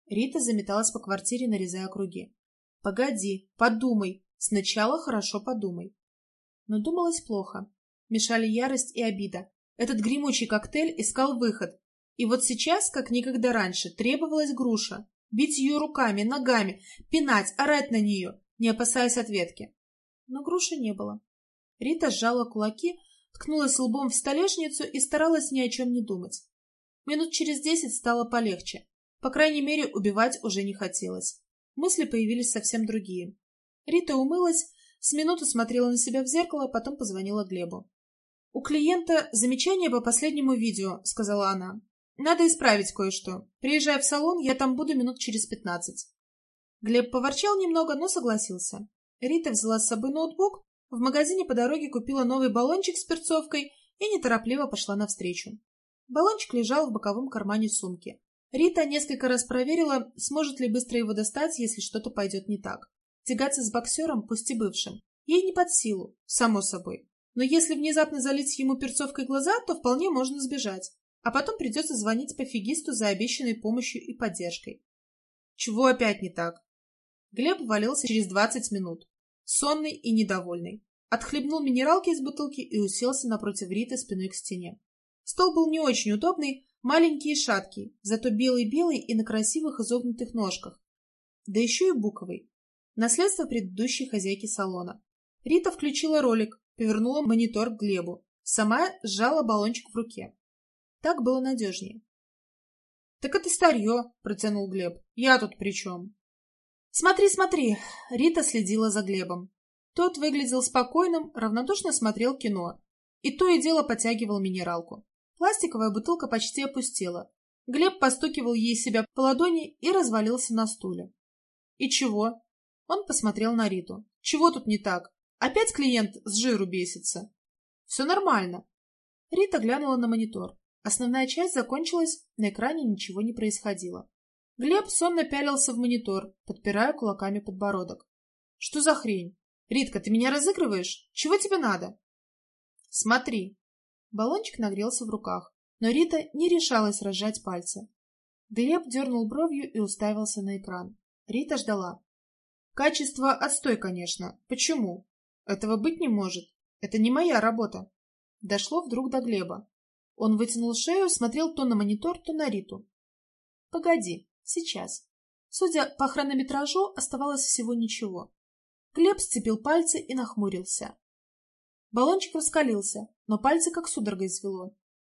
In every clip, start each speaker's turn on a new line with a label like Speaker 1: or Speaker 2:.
Speaker 1: Рита заметалась по квартире, нарезая круги. «Погоди, подумай. Сначала хорошо подумай». Но думалось плохо. Мешали ярость и обида. Этот гремучий коктейль искал выход. И вот сейчас, как никогда раньше, требовалась груша. Бить ее руками, ногами, пинать, орать на нее, не опасаясь ответки. Но груши не было. Рита сжала кулаки, ткнулась лбом в столешницу и старалась ни о чем не думать. Минут через 10 стало полегче. По крайней мере, убивать уже не хотелось. Мысли появились совсем другие. Рита умылась, с минуту смотрела на себя в зеркало, потом позвонила Глебу. «У клиента замечание по последнему видео», — сказала она. «Надо исправить кое-что. Приезжай в салон, я там буду минут через 15». Глеб поворчал немного, но согласился. Рита взяла с собой ноутбук, в магазине по дороге купила новый баллончик с перцовкой и неторопливо пошла навстречу. Баллончик лежал в боковом кармане сумки. Рита несколько раз проверила, сможет ли быстро его достать, если что-то пойдет не так. Тягаться с боксером, пусть и бывшим, ей не под силу, само собой. Но если внезапно залить ему перцовкой глаза, то вполне можно сбежать. А потом придется звонить пофигисту за обещанной помощью и поддержкой. Чего опять не так? Глеб валился через 20 минут, сонный и недовольный. Отхлебнул минералки из бутылки и уселся напротив Риты спиной к стене. Стол был не очень удобный, маленький и шаткий, зато белый-белый и на красивых изогнутых ножках. Да еще и буковый. Наследство предыдущей хозяйки салона. Рита включила ролик, повернула монитор к Глебу. Сама сжала баллончик в руке. Так было надежнее. «Так это старье», — протянул Глеб. «Я тут при чем?» «Смотри, смотри!» — Рита следила за Глебом. Тот выглядел спокойным, равнодушно смотрел кино. И то и дело потягивал минералку. Пластиковая бутылка почти опустела. Глеб постукивал ей себя по ладони и развалился на стуле. «И чего?» Он посмотрел на Риту. «Чего тут не так? Опять клиент с жиру бесится?» «Все нормально». Рита глянула на монитор. Основная часть закончилась, на экране ничего не происходило. Глеб сонно пялился в монитор, подпирая кулаками подбородок. «Что за хрень? Ритка, ты меня разыгрываешь? Чего тебе надо?» «Смотри». Баллончик нагрелся в руках, но Рита не решалась разжать пальцы. Глеб дернул бровью и уставился на экран. Рита ждала. «Качество отстой, конечно. Почему? Этого быть не может. Это не моя работа». Дошло вдруг до Глеба. Он вытянул шею, смотрел то на монитор, то на Риту. «Погоди, сейчас». Судя по хронометражу, оставалось всего ничего. Глеб сцепил пальцы и нахмурился. Баллончик раскалился, но пальцы как судорогой свело.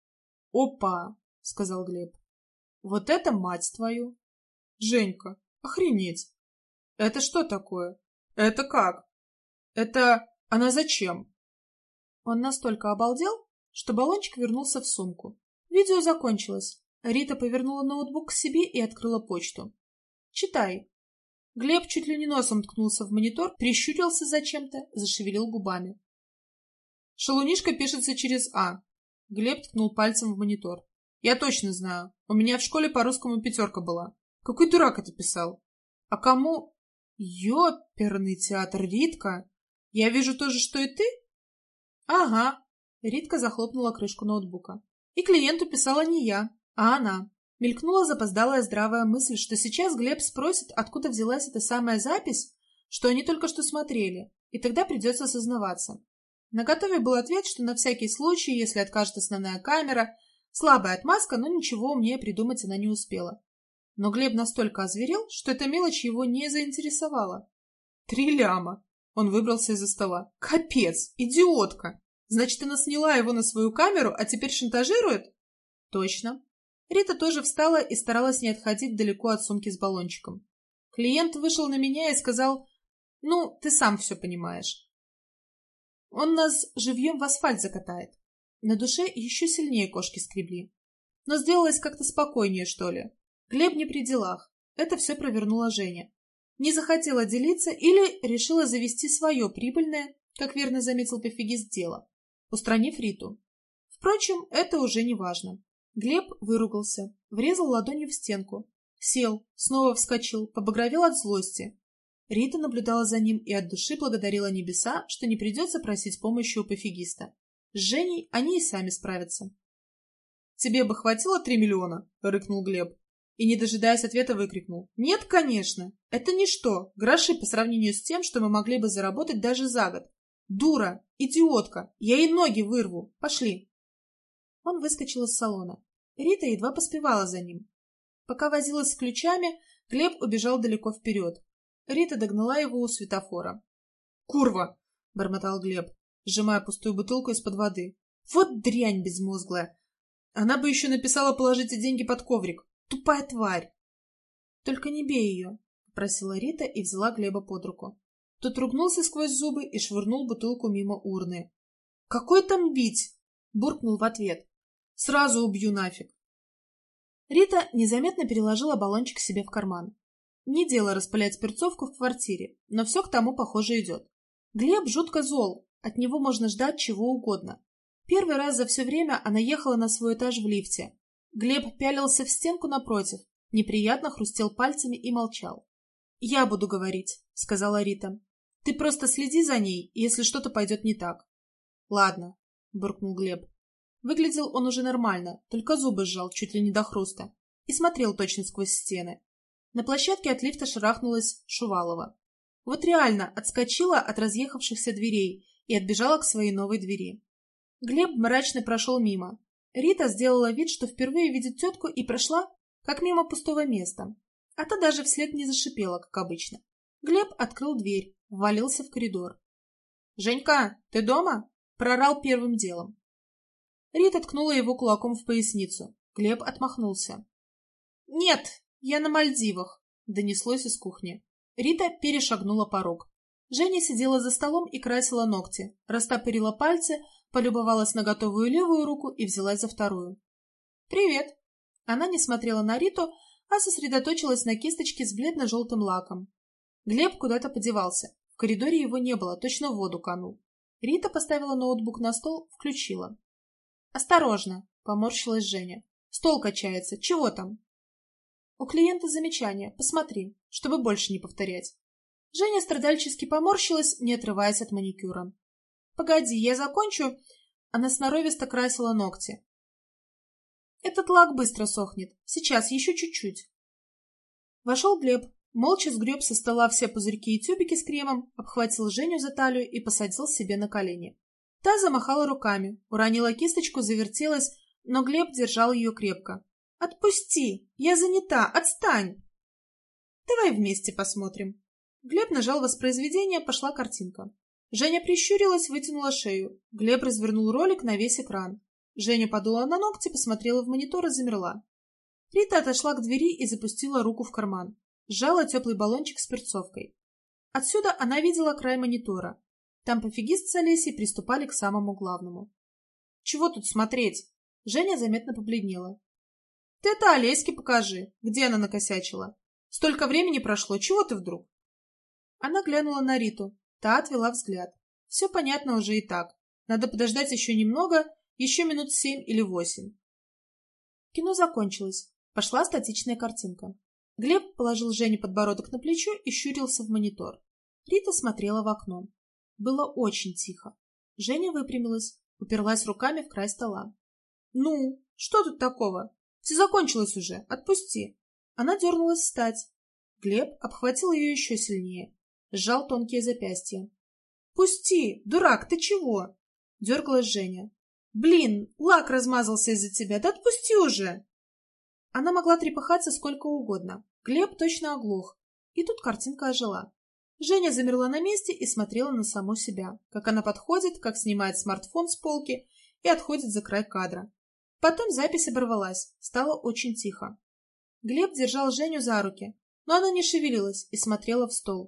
Speaker 1: «Опа!» — сказал Глеб. «Вот это мать твою!» «Женька, охренеть! Это что такое? Это как? Это... Она зачем?» Он настолько обалдел, что баллончик вернулся в сумку. Видео закончилось. Рита повернула ноутбук к себе и открыла почту. «Читай». Глеб чуть ли не носом ткнулся в монитор, прищурился зачем-то, зашевелил губами. «Шалунишка пишется через «а». Глеб ткнул пальцем в монитор. «Я точно знаю. У меня в школе по русскому 5 была. Какой дурак это писал? А кому...» «Ёперный театр, Ритка! Я вижу то же, что и ты?» «Ага». Ритка захлопнула крышку ноутбука. «И клиенту писала не я, а она». Мелькнула запоздалая здравая мысль, что сейчас Глеб спросит, откуда взялась эта самая запись, что они только что смотрели, и тогда придется сознаваться. Наготове был ответ, что на всякий случай, если откажет основная камера, слабая отмазка, но ничего умнее придумать она не успела. Но Глеб настолько озверел, что эта мелочь его не заинтересовала. 3 ляма! Он выбрался из-за стола. Капец! Идиотка! Значит, она сняла его на свою камеру, а теперь шантажирует? Точно. Рита тоже встала и старалась не отходить далеко от сумки с баллончиком. Клиент вышел на меня и сказал, «Ну, ты сам все понимаешь. Он нас живьем в асфальт закатает». На душе еще сильнее кошки скребли. Но сделалось как-то спокойнее, что ли. Глеб не при делах. Это все провернула Женя. Не захотела делиться или решила завести свое прибыльное, как верно заметил пофигист, дело, устранив Риту. Впрочем, это уже не важно. Глеб выругался, врезал ладонью в стенку, сел, снова вскочил, побагровел от злости. Рита наблюдала за ним и от души благодарила небеса, что не придется просить помощи у пофигиста. С Женей они и сами справятся. «Тебе бы хватило 3 миллиона?» — рыкнул Глеб. И, не дожидаясь ответа, выкрикнул: «Нет, конечно! Это ничто, гроши по сравнению с тем, что мы могли бы заработать даже за год. Дура! Идиотка! Я ей ноги вырву! Пошли!» Он выскочил из салона. Рита едва поспевала за ним. Пока возилась с ключами, Глеб убежал далеко вперед. Рита догнала его у светофора. «Курва!» — бормотал Глеб, сжимая пустую бутылку из-под воды. «Вот дрянь безмозглая! Она бы еще написала: положите деньги под коврик. Тупая тварь!» «Только не бей ее!» — попросила Рита и взяла Глеба под руку. Тот ругнулся сквозь зубы и швырнул бутылку мимо урны. «Какой там бить?» — буркнул в ответ. «Сразу убью нафиг!» Рита незаметно переложила баллончик себе в карман. Не дело распылять перцовку в квартире, но все к тому, похоже, идет. Глеб жутко зол, от него можно ждать чего угодно. Первый раз за все время она ехала на свой этаж в лифте. Глеб пялился в стенку напротив, неприятно хрустел пальцами и молчал. «Я буду говорить», — сказала Рита. «Ты просто следи за ней, если что-то пойдет не так». «Ладно», — буркнул Глеб. Выглядел он уже нормально, только зубы сжал чуть ли не до хруста и смотрел точно сквозь стены. На площадке от лифта шарахнулась Шувалова. Вот реально отскочила от разъехавшихся дверей и отбежала к своей новой двери. Глеб мрачно прошел мимо. Рита сделала вид, что впервые видит тетку, и прошла, как мимо пустого места. А та даже вслед не зашипела, как обычно. Глеб открыл дверь, ввалился в коридор. «Женька, ты дома?» — проорал первым делом. Рита ткнула его кулаком в поясницу. Глеб отмахнулся. «Нет, я на Мальдивах», — донеслось из кухни. Рита перешагнула порог. Женя сидела за столом и красила ногти, растопырила пальцы, полюбовалась на готовую левую руку и взялась за вторую. «Привет!» Она не смотрела на Риту, а сосредоточилась на кисточке с бледно-желтым лаком. Глеб куда-то подевался. В коридоре его не было, точно в воду канул. Рита поставила ноутбук на стол, включила. «Осторожно!» — поморщилась Женя. «Стол качается. Чего там?» «У клиента замечание. Посмотри, чтобы больше не повторять». Женя страдальчески поморщилась, не отрываясь от маникюра. «Погоди, я закончу». Она сноровисто красила ногти. «Этот лак быстро сохнет. Сейчас, еще чуть-чуть». Вошел Глеб, молча сгреб со стола все пузырьки и тюбики с кремом, обхватил Женю за талию и посадил себе на колени. Та замахала руками, уронила кисточку, завертелась, но Глеб держал ее крепко. «Отпусти! Я занята! Отстань!» «Давай вместе посмотрим». Глеб нажал воспроизведение, пошла картинка. Женя прищурилась, вытянула шею. Глеб развернул ролик на весь экран. Женя подула на ногти, посмотрела в монитор и замерла. Рита отошла к двери и запустила руку в карман. Сжала теплый баллончик с перцовкой. Отсюда она видела край монитора. Там пофигист с Олесей приступали к самому главному. «Чего тут смотреть?» Женя заметно побледнела. «Ты это Олеське покажи, где она накосячила. Столько времени прошло, чего ты вдруг?» Она глянула на Риту. Та отвела взгляд. Все понятно уже и так. Надо подождать еще немного, еще минут 7 или 8. Кино закончилось. Пошла статичная картинка. Глеб положил Жене подбородок на плечо и щурился в монитор. Рита смотрела в окно. Было очень тихо. Женя выпрямилась, уперлась руками в край стола. «Ну, что тут такого? Все закончилось уже. Отпусти». Она дернулась встать. Глеб обхватил ее еще сильнее. Сжал тонкие запястья. «Пусти! Дурак, ты чего?» Дергалась Женя. «Блин, лак размазался из-за тебя. Да отпусти уже!» Она могла трепыхаться сколько угодно. Глеб точно оглох. И тут картинка ожила. Женя замерла на месте и смотрела на саму себя, как она подходит, как снимает смартфон с полки и отходит за край кадра. Потом запись оборвалась, стало очень тихо. Глеб держал Женю за руки, но она не шевелилась и смотрела в стол.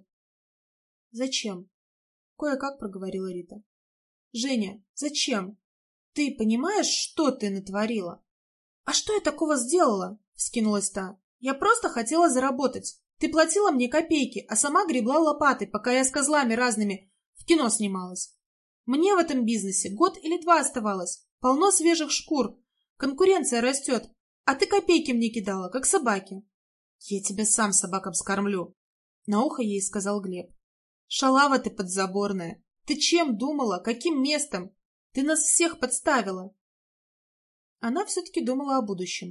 Speaker 1: «Зачем?» — кое-как проговорила Рита. «Женя, зачем? Ты понимаешь, что ты натворила?» «А что я такого сделала?» — вскинулась та. «Я просто хотела заработать. Ты платила мне копейки, а сама гребла лопатой, пока я с козлами разными в кино снималась. Мне в этом бизнесе год или 2 оставалось. Полно свежих шкур. Конкуренция растет. А ты копейки мне кидала, как собаки». «Я тебя сам собакам скормлю», — на ухо ей сказал Глеб. «Шалава ты подзаборная. Ты чем думала? Каким местом? Ты нас всех подставила». Она все-таки думала о будущем.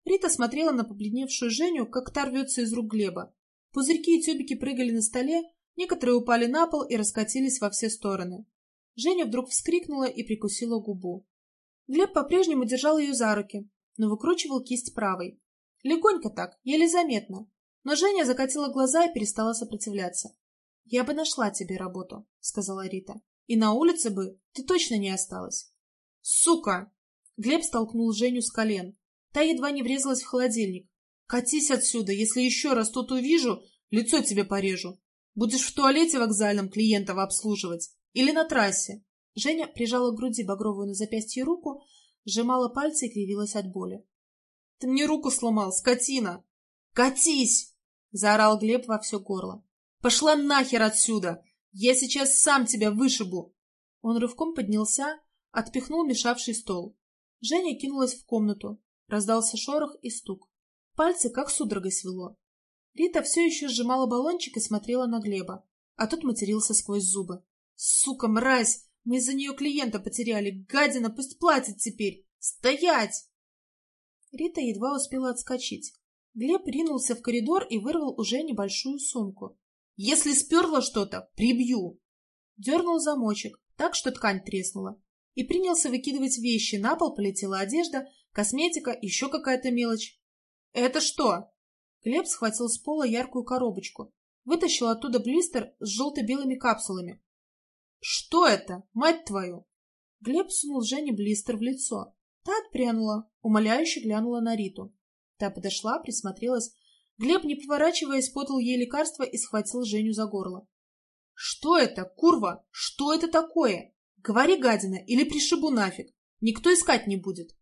Speaker 1: Рита смотрела на побледневшую Женю, как та рвется из рук Глеба. Пузырьки и тюбики прыгали на столе, некоторые упали на пол и раскатились во все стороны. Женя вдруг вскрикнула и прикусила губу. Глеб по-прежнему держал ее за руки, но выкручивал кисть правой. Легонько так, еле заметно. Но Женя закатила глаза и перестала сопротивляться. «Я бы нашла тебе работу», — сказала Рита. «И на улице бы ты точно не осталась». «Сука!» Глеб столкнул Женю с колен. Та едва не врезалась в холодильник. «Катись отсюда, если еще раз тут увижу, лицо тебе порежу. Будешь в туалете вокзальном клиентов обслуживать или на трассе». Женя прижала к груди багровую на запястье руку, сжимала пальцы и кривилась от боли. «Ты мне руку сломал, скотина!» «Катись!» — заорал Глеб во все горло. «Пошла нахер отсюда! Я сейчас сам тебя вышибу!» Он рывком поднялся, отпихнул мешавший стол. Женя кинулась в комнату. Раздался шорох и стук. Пальцы как судорогой свело. Рита все еще сжимала баллончик и смотрела на Глеба, а тот матерился сквозь зубы. «Сука, мразь! Мы из-за нее клиента потеряли! Гадина, пусть платит теперь! Стоять!» Рита едва успела отскочить. Глеб ринулся в коридор и вырвал у Жени большую сумку. «Если сперло что-то, прибью!» Дернул замочек, так что ткань треснула, и принялся выкидывать вещи. На пол полетела одежда, косметика, еще какая-то мелочь. «Это что?» Глеб схватил с пола яркую коробочку, вытащил оттуда блистер с желто-белыми капсулами. «Что это, мать твою?» Глеб сунул Жене блистер в лицо. Та отпрянула, умоляюще глянула на Риту. Та подошла, присмотрелась. Глеб, не поворачиваясь, подал ей лекарство и схватил Женю за горло. «Что это, курва? Что это такое? Говори, гадина, или пришибу нафиг. Никто искать не будет».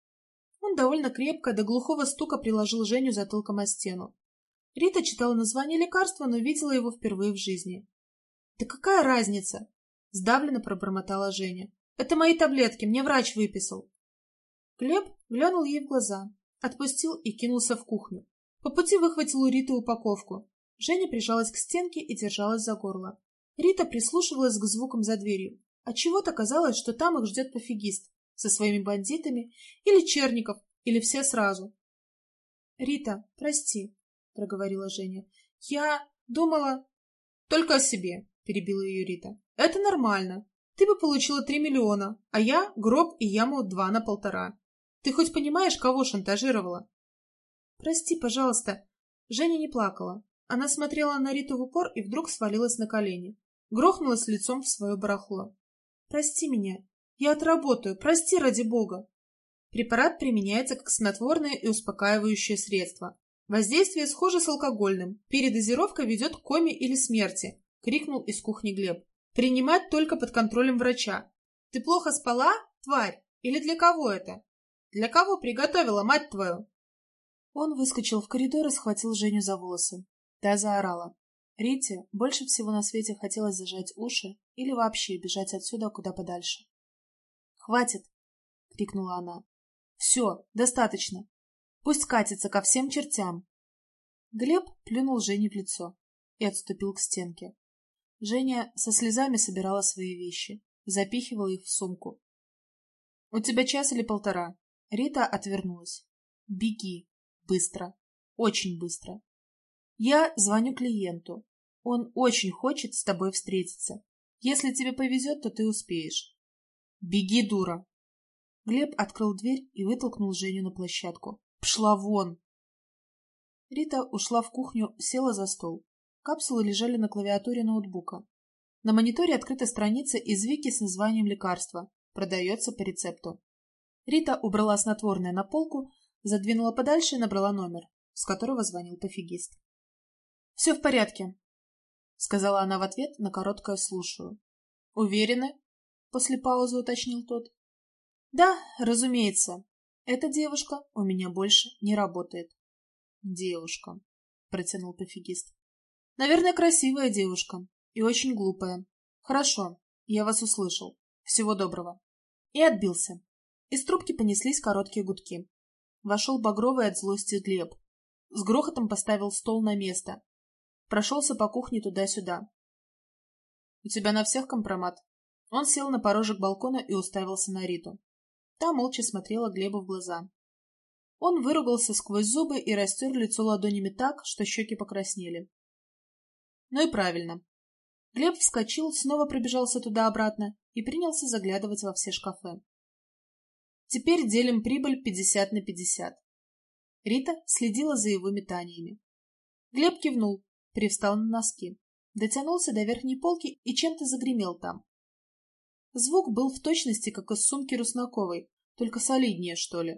Speaker 1: Он довольно крепко, до глухого стука приложил Женю затылком о стену. Рита читала название лекарства, но видела его впервые в жизни. «Да какая разница?» — сдавленно пробормотала Женя. «Это мои таблетки, мне врач выписал». Глеб глянул ей в глаза, отпустил и кинулся в кухню. По пути выхватил у Риты упаковку. Женя прижалась к стенке и держалась за горло. Рита прислушивалась к звукам за дверью. Отчего-то казалось, что там их ждет пофигист со своими бандитами, или Черников, или все сразу. «Рита, прости», — проговорила Женя. «Я думала...» «Только о себе», — перебила ее Рита. «Это нормально. Ты бы получила 3 миллиона, а я гроб и яму 2 на 1,5. Ты хоть понимаешь, кого шантажировала?» «Прости, пожалуйста». Женя не плакала. Она смотрела на Риту в упор и вдруг свалилась на колени. Грохнулась лицом в свое барахло. «Прости меня. Я отработаю. Прости, ради бога». Препарат применяется как снотворное и успокаивающее средство. Воздействие схоже с алкогольным. Передозировка ведет к коме или смерти, крикнул из кухни Глеб. Принимать только под контролем врача. Ты плохо спала, тварь? Или для кого это? Для кого приготовила, мать твою? Он выскочил в коридор и схватил Женю за волосы. Та заорала. Рите больше всего на свете хотелось зажать уши или вообще бежать отсюда куда подальше. «Хватит!» — крикнула она. «Все, достаточно. Пусть катится ко всем чертям». Глеб плюнул Жене в лицо и отступил к стенке. Женя со слезами собирала свои вещи, запихивала их в сумку. «У тебя час или 1,5?» Рита отвернулась. «Беги. Быстро. Очень быстро. Я звоню клиенту. Он очень хочет с тобой встретиться. Если тебе повезет, то ты успеешь. Беги, дура!» Глеб открыл дверь и вытолкнул Женю на площадку. «Пшла вон!» Рита ушла в кухню, села за стол. Капсулы лежали на клавиатуре ноутбука. На мониторе открыта страница из вики с названием лекарства. Продается по рецепту. Рита убрала снотворное на полку, задвинула подальше и набрала номер, с которого звонил пофигист. «Все в порядке», — сказала она в ответ на короткое «слушаю». «Уверены?» — после паузы уточнил тот. «Да, разумеется. Эта девушка у меня больше не работает». «Девушка», — протянул пофигист. «Наверное, красивая девушка и очень глупая. Хорошо, я вас услышал. Всего доброго». И отбился. Из трубки понеслись короткие гудки. Вошел багровый от злости Глеб. С грохотом поставил стол на место. Прошелся по кухне туда-сюда. «У тебя на всех компромат?» Он сел на порожек балкона и уставился на Риту. Та молча смотрела Глебу в глаза. Он выругался сквозь зубы и растер лицо ладонями так, что щеки покраснели. Ну и правильно. Глеб вскочил, снова пробежался туда-обратно и принялся заглядывать во все шкафы. Теперь делим прибыль 50/50. Рита следила за его метаниями. Глеб кивнул, привстал на носки, дотянулся до верхней полки и чем-то загремел там. Звук был в точности, как из сумки Руснаковой, только солиднее, что ли.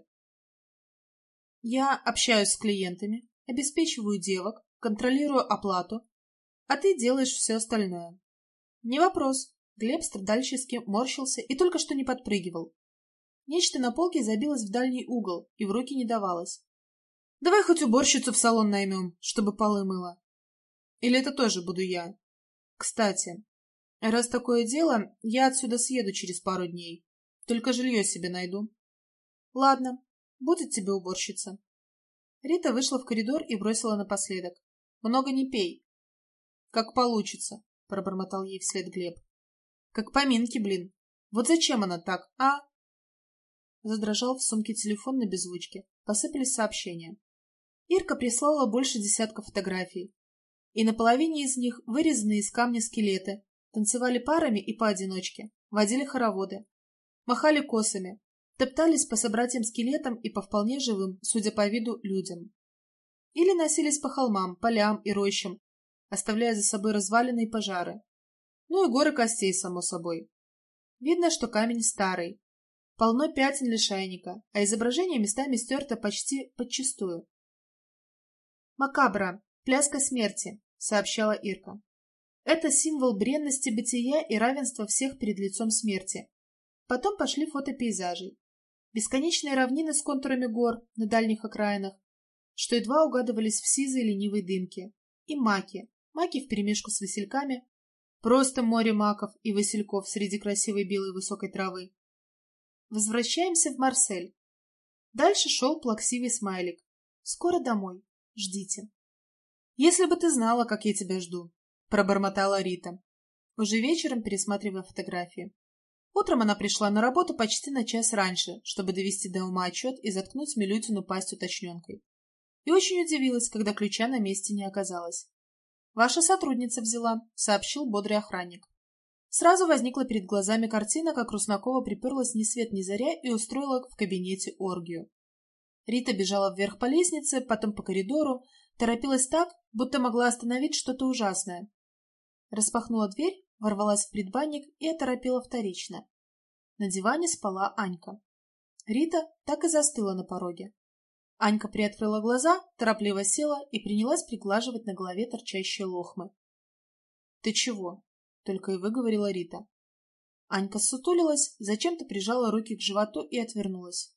Speaker 1: Я общаюсь с клиентами, обеспечиваю девок, контролирую оплату, а ты делаешь все остальное. Не вопрос. Глеб страдальчески морщился и только что не подпрыгивал. Нечто на полке забилось в дальний угол и в руки не давалось. Давай хоть уборщицу в салон наймем, чтобы полы мыла. Или это тоже буду я? Кстати, раз такое дело, я отсюда съеду через пару дней. Только жилье себе найду. Ладно, будет тебе уборщица. Рита вышла в коридор и бросила напоследок. Много не пей. Как получится, пробормотал ей вслед Глеб. Как поминки, блин. Вот зачем она так, а? Задрожал в сумке телефон на беззвучке. Посыпались сообщения. Ирка прислала больше десятка фотографий. И на половине из них вырезанные из камня скелеты. Танцевали парами и поодиночке. Водили хороводы. Махали косами. Топтались по собратьям-скелетам и по вполне живым, судя по виду, людям. Или носились по холмам, полям и рощам, оставляя за собой развалины и пожары. Ну и горы костей, само собой. Видно, что камень старый. Полно пятен лишайника, а изображение местами стерто почти подчистую. «Макабра, пляска смерти», — сообщала Ирка. «Это символ бренности бытия и равенства всех перед лицом смерти». Потом пошли фото пейзажей. Бесконечные равнины с контурами гор на дальних окраинах, что едва угадывались в сизой ленивой дымке, и маки вперемешку с васильками, просто море маков и васильков среди красивой белой высокой травы. Возвращаемся в Марсель. Дальше шел плаксивый смайлик. Скоро домой. Ждите. Если бы ты знала, как я тебя жду, пробормотала Рита, уже вечером пересматривая фотографии. Утром она пришла на работу почти на час раньше, чтобы довести до ума отчет и заткнуть Милютину пасть уточненкой. И очень удивилась, когда ключа на месте не оказалось. «Ваша сотрудница взяла», — сообщил бодрый охранник. Сразу возникла перед глазами картина, как Руснакова приперлась ни свет ни заря и устроила в кабинете оргию. Рита бежала вверх по лестнице, потом по коридору, торопилась так, будто могла остановить что-то ужасное. Распахнула дверь, ворвалась в предбанник и оторопела вторично. На диване спала Анька. Рита так и застыла на пороге. Анька приоткрыла глаза, торопливо села и принялась приглаживать на голове торчащие лохмы. — Ты чего? — только и выговорила Рита. Анька ссутулилась, зачем-то прижала руки к животу и отвернулась.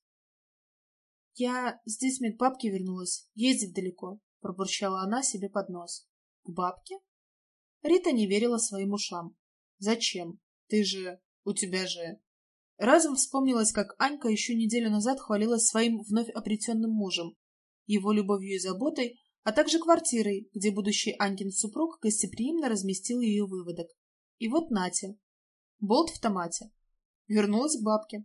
Speaker 1: — Я с детьми к бабке вернулась, ездить далеко, — пробурчала она себе под нос. — К бабке? Рита не верила своим ушам. «Зачем? Ты же... У тебя же...» Разом вспомнилось, как Анька еще неделю назад хвалилась своим вновь обретенным мужем, его любовью и заботой, а также квартирой, где будущий Анькин супруг гостеприимно разместил ее выводок. И вот нате. Болт в томате. Вернулась к бабке.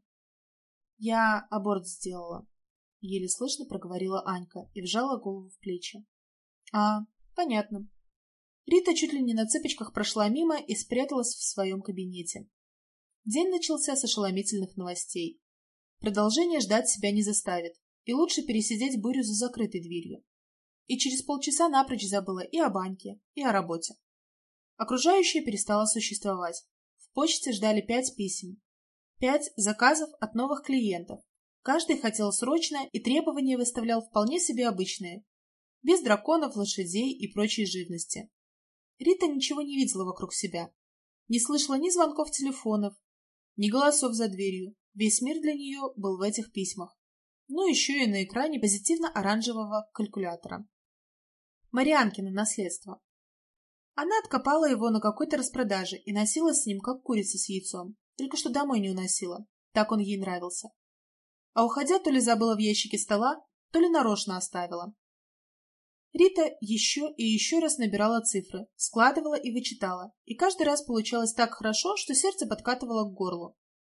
Speaker 1: «Я аборт сделала», — еле слышно проговорила Анька и вжала голову в плечи. «А, понятно». Рита чуть ли не на цыпочках прошла мимо и спряталась в своем кабинете. День начался с ошеломительных новостей. Продолжение ждать себя не заставит, и лучше пересидеть бурю за закрытой дверью. И через полчаса напрочь забыла и о баньке, и о работе. Окружающее перестало существовать. В почте ждали 5 писем. 5 заказов от новых клиентов. Каждый хотел срочно и требования выставлял вполне себе обычные. Без драконов, лошадей и прочей живности. Рита ничего не видела вокруг себя. Не слышала ни звонков телефонов, ни голосов за дверью. Весь мир для нее был в этих письмах. Ну, еще и на экране позитивно-оранжевого калькулятора. Марианкино наследство. Она откопала его на какой-то распродаже и носила с ним, как курица с яйцом. Только что домой не уносила. Так он ей нравился. А уходя, то ли забыла в ящике стола, то ли нарочно оставила. Рита еще и еще раз набирала цифры, складывала и вычитала, и каждый раз получалось так хорошо, что сердце подкатывало к горлу.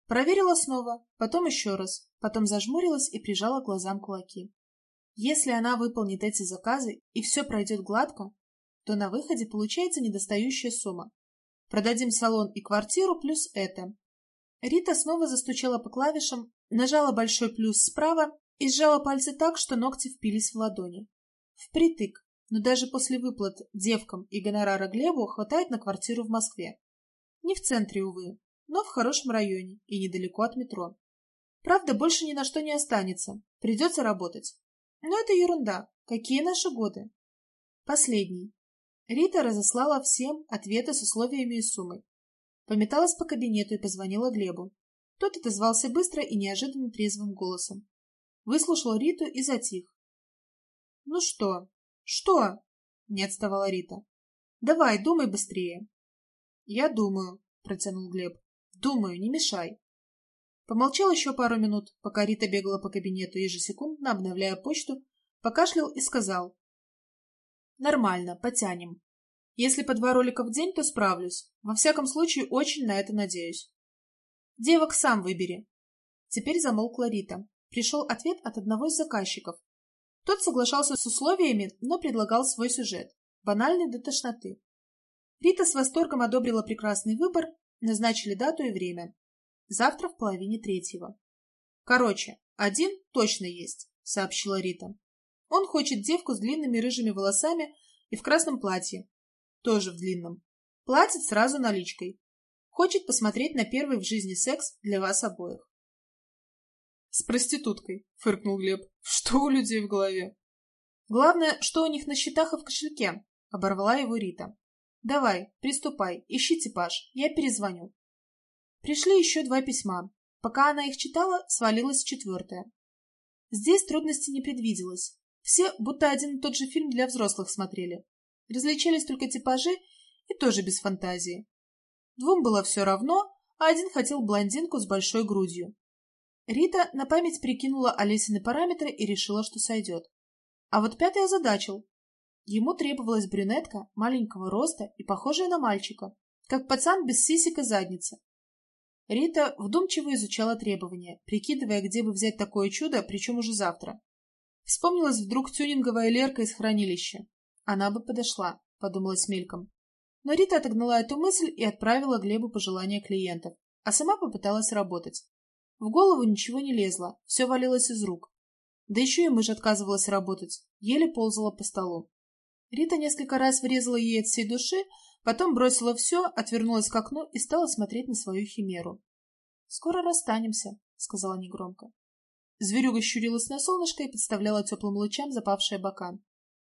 Speaker 1: Проверила снова, потом еще раз, потом зажмурилась и прижала к глазам кулаки. Если она выполнит эти заказы и все пройдет гладко, то на выходе получается недостающая сумма. Продадим салон и квартиру плюс это. Рита снова застучала по клавишам, нажала большой плюс справа и сжала пальцы так, что ногти впились в ладони. Впритык, но даже после выплат девкам и гонорара Глебу хватает на квартиру в Москве. Не в центре, увы, но в хорошем районе и недалеко от метро. Правда, больше ни на что не останется, придется работать. Но это ерунда, какие наши годы? Последний. Рита разослала всем ответы с условиями и суммой. Пометалась по кабинету и позвонила Глебу. Тот отозвался быстро и неожиданно трезвым голосом. Выслушал Риту и затих. — Ну что? — Что? — не отставала Рита. — Давай, думай быстрее. — Я думаю, — протянул Глеб. — Думаю, не мешай. Помолчал еще пару минут, пока Рита бегала по кабинету, ежесекундно обновляя почту, покашлял и сказал. — Нормально, потянем. Если по 2 ролика в день, то справлюсь. Во всяком случае, очень на это надеюсь. Девок сам выбери. Теперь замолкла Рита. Пришел ответ от одного из заказчиков. Тот соглашался с условиями, но предлагал свой сюжет. Банальный до тошноты. Рита с восторгом одобрила прекрасный выбор, назначили дату и время. Завтра в 2:30. Короче, один точно есть, сообщила Рита. Он хочет девку с длинными рыжими волосами и в красном платье. Тоже в длинном. Платит сразу наличкой. Хочет посмотреть на первый в жизни секс для вас обоих. С проституткой, фыркнул Глеб. Что у людей в голове? Главное, что у них на счетах и в кошельке, оборвала его Рита. Давай, приступай, ищи типаж, я перезвоню. Пришли еще 2 письма. Пока она их читала, свалилось 4. Здесь трудностей не предвиделось. Все будто один и тот же фильм для взрослых смотрели. Различались только типажи и тоже без фантазии. 2 было все равно, а один хотел блондинку с большой грудью. Рита на память прикинула Олесины параметры и решила, что сойдет. А вот 5-й озадачил. Ему требовалась брюнетка маленького роста и похожая на мальчика, как пацан без сисек и задницы. Рита вдумчиво изучала требования, прикидывая, где бы взять такое чудо, причем уже завтра. Вспомнилась вдруг тюнинговая Лерка из хранилища. Она бы подошла, подумалась мельком. Но Рита отогнала эту мысль и отправила Глебу пожелания клиентов, а сама попыталась работать. В голову ничего не лезло, все валилось из рук. Да еще и мышь отказывалась работать, еле ползала по столу. Рита несколько раз врезала ей от всей души, потом бросила все, отвернулась к окну и стала смотреть на свою химеру. — Скоро расстанемся, — сказала негромко. Зверюга щурилась на солнышко и подставляла теплым лучам запавшие бока.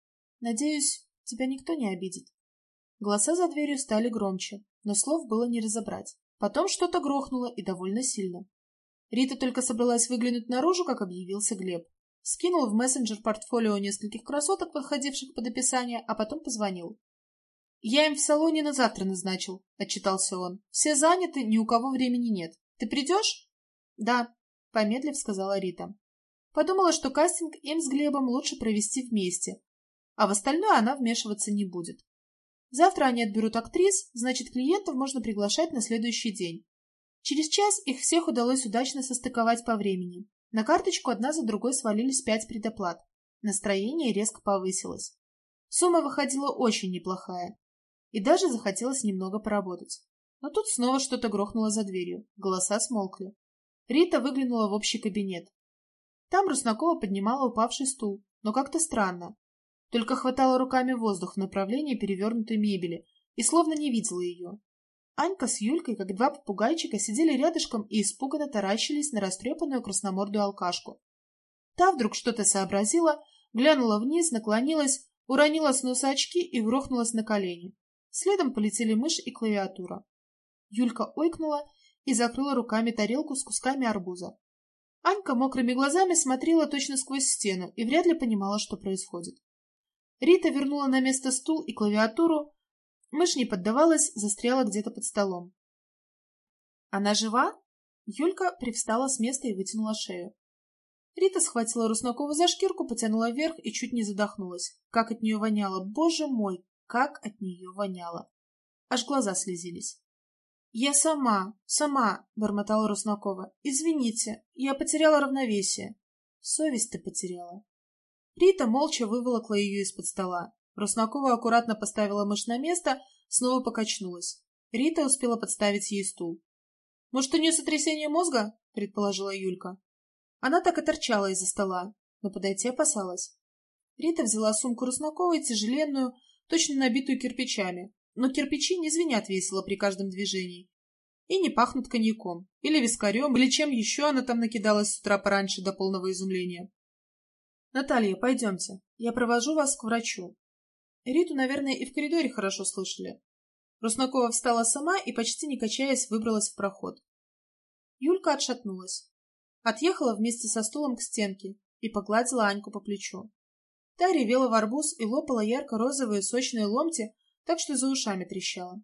Speaker 1: — Надеюсь, тебя никто не обидит. Голоса за дверью стали громче, но слов было не разобрать. Потом что-то грохнуло и довольно сильно. Рита только собралась выглянуть наружу, как объявился Глеб. Скинул в мессенджер портфолио нескольких красоток, подходивших под описание, а потом позвонил. — Я им в салоне на завтра назначил, — отчитался он. — Все заняты, ни у кого времени нет. Ты придешь? — Да, — помедлив сказала Рита. Подумала, что кастинг им с Глебом лучше провести вместе, а в остальное она вмешиваться не будет. Завтра они отберут актрис, значит, клиентов можно приглашать на следующий день. Через час их всех удалось удачно состыковать по времени. На карточку одна за другой свалились 5 предоплат. Настроение резко повысилось. Сумма выходила очень неплохая. И даже захотелось немного поработать. Но тут снова что-то грохнуло за дверью. Голоса смолкли. Рита выглянула в общий кабинет. Там Руснакова поднимала упавший стул, но как-то странно. Только хватала руками воздух в направлении перевернутой мебели и словно не видела ее. Анька с Юлькой, как 2 попугайчика, сидели рядышком и испуганно таращились на растрепанную красномордую алкашку. Та вдруг что-то сообразила, глянула вниз, наклонилась, уронила с носа очки и грохнулась на колени. Следом полетели мышь и клавиатура. Юлька ойкнула и закрыла руками тарелку с кусками арбуза. Анька мокрыми глазами смотрела точно сквозь стену и вряд ли понимала, что происходит. Рита вернула на место стул и клавиатуру. Мышь не поддавалась, застряла где-то под столом. «Она жива?» Юлька привстала с места и вытянула шею. Рита схватила Руснакову за шкирку, потянула вверх и чуть не задохнулась. Как от нее воняло! Боже мой, как от нее воняло! Аж глаза слезились. «Я сама», — бормотала Руснакова. «Извините, я потеряла равновесие». «Совесть ты потеряла». Рита молча выволокла ее из-под стола. Руснакова аккуратно поставила мышь на место, снова покачнулась. Рита успела подставить ей стул. «Может, у нее сотрясение мозга?» — предположила Юлька. Она так и торчала из-за стола, но подойти опасалась. Рита взяла сумку Руснаковой, тяжеленную, точно набитую кирпичами, но кирпичи не звенят весело при каждом движении и не пахнут коньяком, или вискарем, или чем еще она там накидалась с утра пораньше до полного изумления. «Наталья, пойдемте, я провожу вас к врачу». Риту, наверное, и в коридоре хорошо слышали. Руснакова встала сама и, почти не качаясь, выбралась в проход. Юлька отшатнулась. Отъехала вместе со стулом к стенке и погладила Аньку по плечу. Та ревела в арбуз и лопала ярко-розовые сочные ломти, так что за ушами трещала.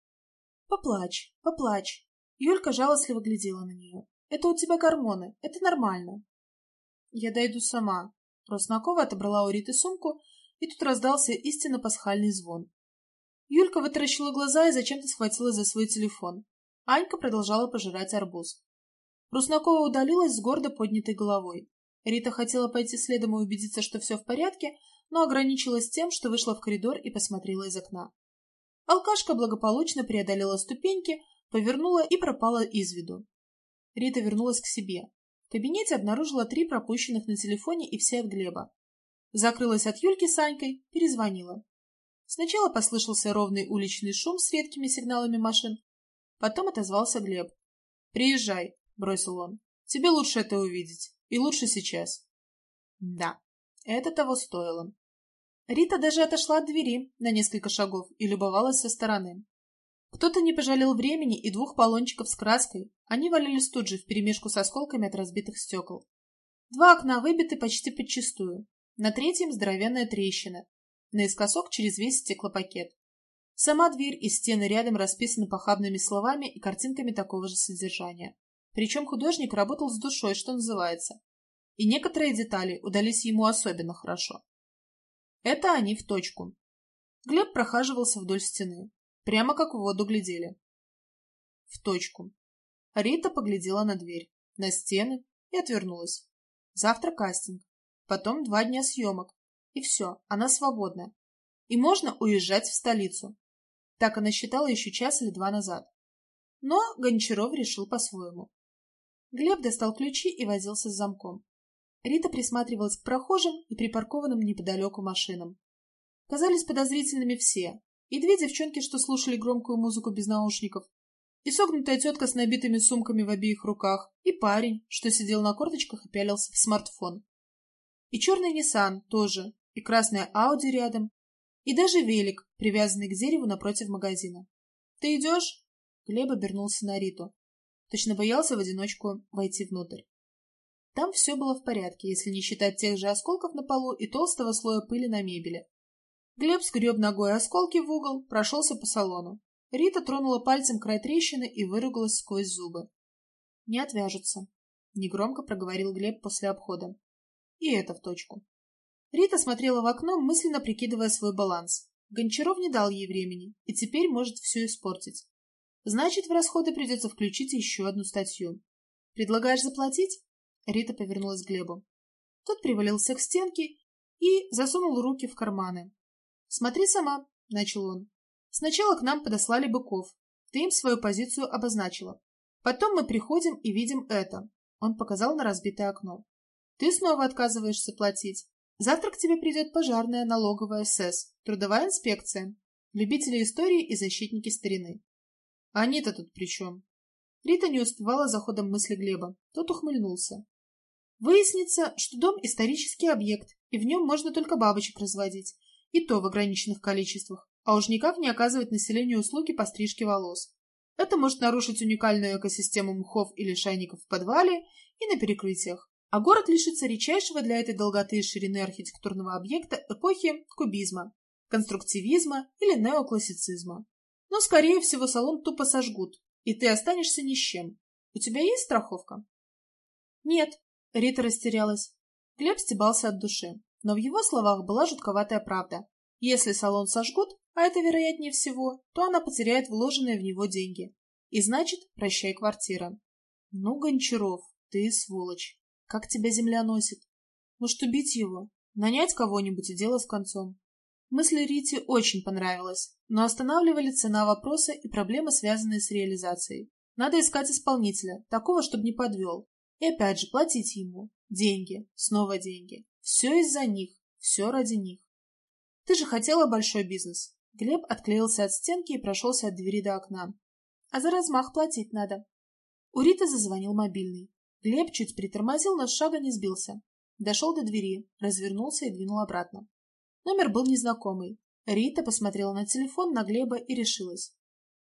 Speaker 1: «Поплачь, поплачь!» Юлька жалостливо глядела на нее. «Это у тебя гормоны, это нормально». «Я дойду сама». Руснакова отобрала у Риты сумку, и тут раздался истинно пасхальный звон. Юлька вытаращила глаза и зачем-то схватилась за свой телефон. Анька продолжала пожирать арбуз. Руснакова удалилась с гордо поднятой головой. Рита хотела пойти следом и убедиться, что все в порядке, но ограничилась тем, что вышла в коридор и посмотрела из окна. Алкашка благополучно преодолела ступеньки, повернула и пропала из виду. Рита вернулась к себе. В кабинете обнаружила 3 пропущенных на телефоне и все от Глеба. Закрылась от Юльки с Анькой, перезвонила. Сначала послышался ровный уличный шум с редкими сигналами машин, потом отозвался Глеб. «Приезжай», — бросил он. «Тебе лучше это увидеть. И лучше сейчас». Да, это того стоило. Рита даже отошла от двери на несколько шагов и любовалась со стороны. Кто-то не пожалел времени и 2 баллончиков с краской. Они валялись тут же вперемешку с осколками от разбитых стекол. 2 окна выбиты почти подчистую. На 3-м здоровенная трещина. Наискосок через весь стеклопакет. Сама дверь и стены рядом расписаны похабными словами и картинками такого же содержания. Причем художник работал с душой, что называется. И некоторые детали удались ему особенно хорошо. Это они в точку. Глеб прохаживался вдоль стены. Прямо как в воду глядели. В точку. Рита поглядела на дверь, на стены и отвернулась. Завтра кастинг. Потом 2 дня съемок. И все, она свободна. И можно уезжать в столицу. Так она считала еще час или 2 назад. Но Гончаров решил по-своему. Глеб достал ключи и возился с замком. Рита присматривалась к прохожим и припаркованным неподалеку машинам. Казались подозрительными все. И 2 девчонки, что слушали громкую музыку без наушников, и согнутая тетка с набитыми сумками в обеих руках, и парень, что сидел на корточках и пялился в смартфон. И черный Ниссан тоже, и красная Ауди рядом, и даже велик, привязанный к дереву напротив магазина. «Ты идешь?» Глеб обернулся на Риту. Точно боялся в одиночку войти внутрь. Там все было в порядке, если не считать тех же осколков на полу и толстого слоя пыли на мебели. Глеб сгреб ногой осколки в угол, прошелся по салону. Рита тронула пальцем край трещины и выругалась сквозь зубы. «Не отвяжутся», — негромко проговорил Глеб после обхода. И это в точку. Рита смотрела в окно, мысленно прикидывая свой баланс. Гончаров не дал ей времени, и теперь может все испортить. Значит, в расходы придется включить еще одну статью. «Предлагаешь заплатить?» Рита повернулась к Глебу. Тот привалился к стенке и засунул руки в карманы. «Смотри сама», — начал он. «Сначала к нам подослали быков. Ты им свою позицию обозначила. Потом мы приходим и видим это». Он показал на разбитое окно. «Ты снова отказываешься платить. Завтра к тебе придет пожарная, налоговая, СЭС, трудовая инспекция, любители истории и защитники старины». «Они-то тут при чем?» Рита не успевала за ходом мысли Глеба. Тот ухмыльнулся. «Выяснится, что дом – исторический объект, и в нем можно только бабочек разводить, и то в ограниченных количествах, а уж никак не оказывать населению услуги по стрижке волос. Это может нарушить уникальную экосистему мхов и лишайников в подвале и на перекрытиях, а город лишится редчайшего для этой долготы и ширины архитектурного объекта эпохи кубизма, конструктивизма или неоклассицизма. Но, скорее всего, салон тупо сожгут, и ты останешься ни с чем. У тебя есть страховка?» «Нет», — Рита растерялась. Глеб стебался от души, но в его словах была жутковатая правда. Если салон сожгут, а это вероятнее всего, то она потеряет вложенные в него деньги. И значит, прощай квартира. Ну, Гончаров, ты сволочь. Как тебя земля носит? Может, убить его? Нанять кого-нибудь и дело с концом. Мысли Рите очень понравилась, но останавливали цена вопроса и проблемы, связанные с реализацией. Надо искать исполнителя, такого, чтобы не подвел. И опять же платить ему. Деньги, снова деньги. Все из-за них, все ради них. Ты же хотела большой бизнес. Глеб отклеился от стенки и прошелся от двери до окна. А за размах платить надо. У Риты зазвонил мобильный. Глеб чуть притормозил, но с шага не сбился. Дошел до двери, развернулся и двинул обратно. Номер был незнакомый. Рита посмотрела на телефон, на Глеба и решилась.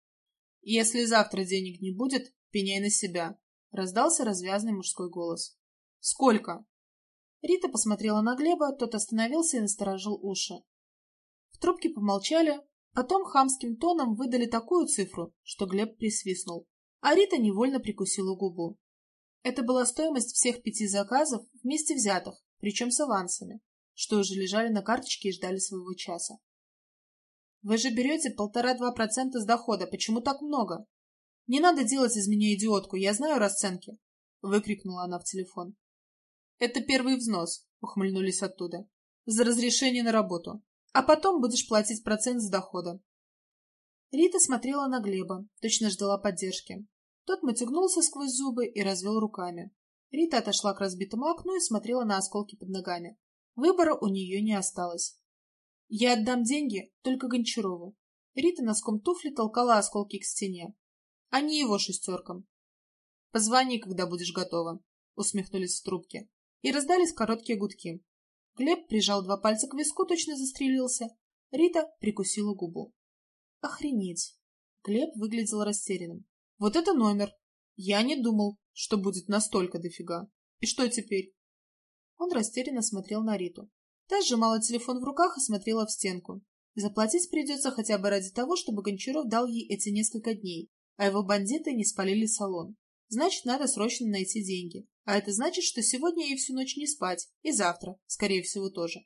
Speaker 1: «Если завтра денег не будет, пеняй на себя», — раздался развязный мужской голос. «Сколько?» Рита посмотрела на Глеба, тот остановился и насторожил уши. В трубке помолчали, потом хамским тоном выдали такую цифру, что Глеб присвистнул, а Рита невольно прикусила губу. Это была стоимость всех 5 заказов вместе взятых, причем с авансами, что уже лежали на карточке и ждали своего часа. «Вы же берете 1,5–2% с дохода, почему так много? Не надо делать из меня идиотку, я знаю расценки», — выкрикнула она в телефон. «Это первый взнос», — ухмыльнулись оттуда, — «за разрешение на работу, а потом будешь платить процент с дохода». Рита смотрела на Глеба, точно ждала поддержки. Тот мотягнулся сквозь зубы и развел руками. Рита отошла к разбитому окну и смотрела на осколки под ногами. Выбора у нее не осталось. «Я отдам деньги только Гончарову». Рита носком туфли толкала осколки к стене, а не его шестеркам. «Позвони, когда будешь готова», — усмехнулись в трубке. И раздались короткие гудки. Глеб прижал 2 пальца к виску, точно застрелился. Рита прикусила губу. «Охренеть!» Глеб выглядел растерянным. «Вот это номер! Я не думал, что будет настолько дофига. И что теперь?» Он растерянно смотрел на Риту. Та сжимала телефон в руках и смотрела в стенку. Заплатить придется хотя бы ради того, чтобы Гончаров дал ей эти несколько дней, а его бандиты не спалили салон. Значит, надо срочно найти деньги. А это значит, что сегодня ей всю ночь не спать, и завтра, скорее всего, тоже.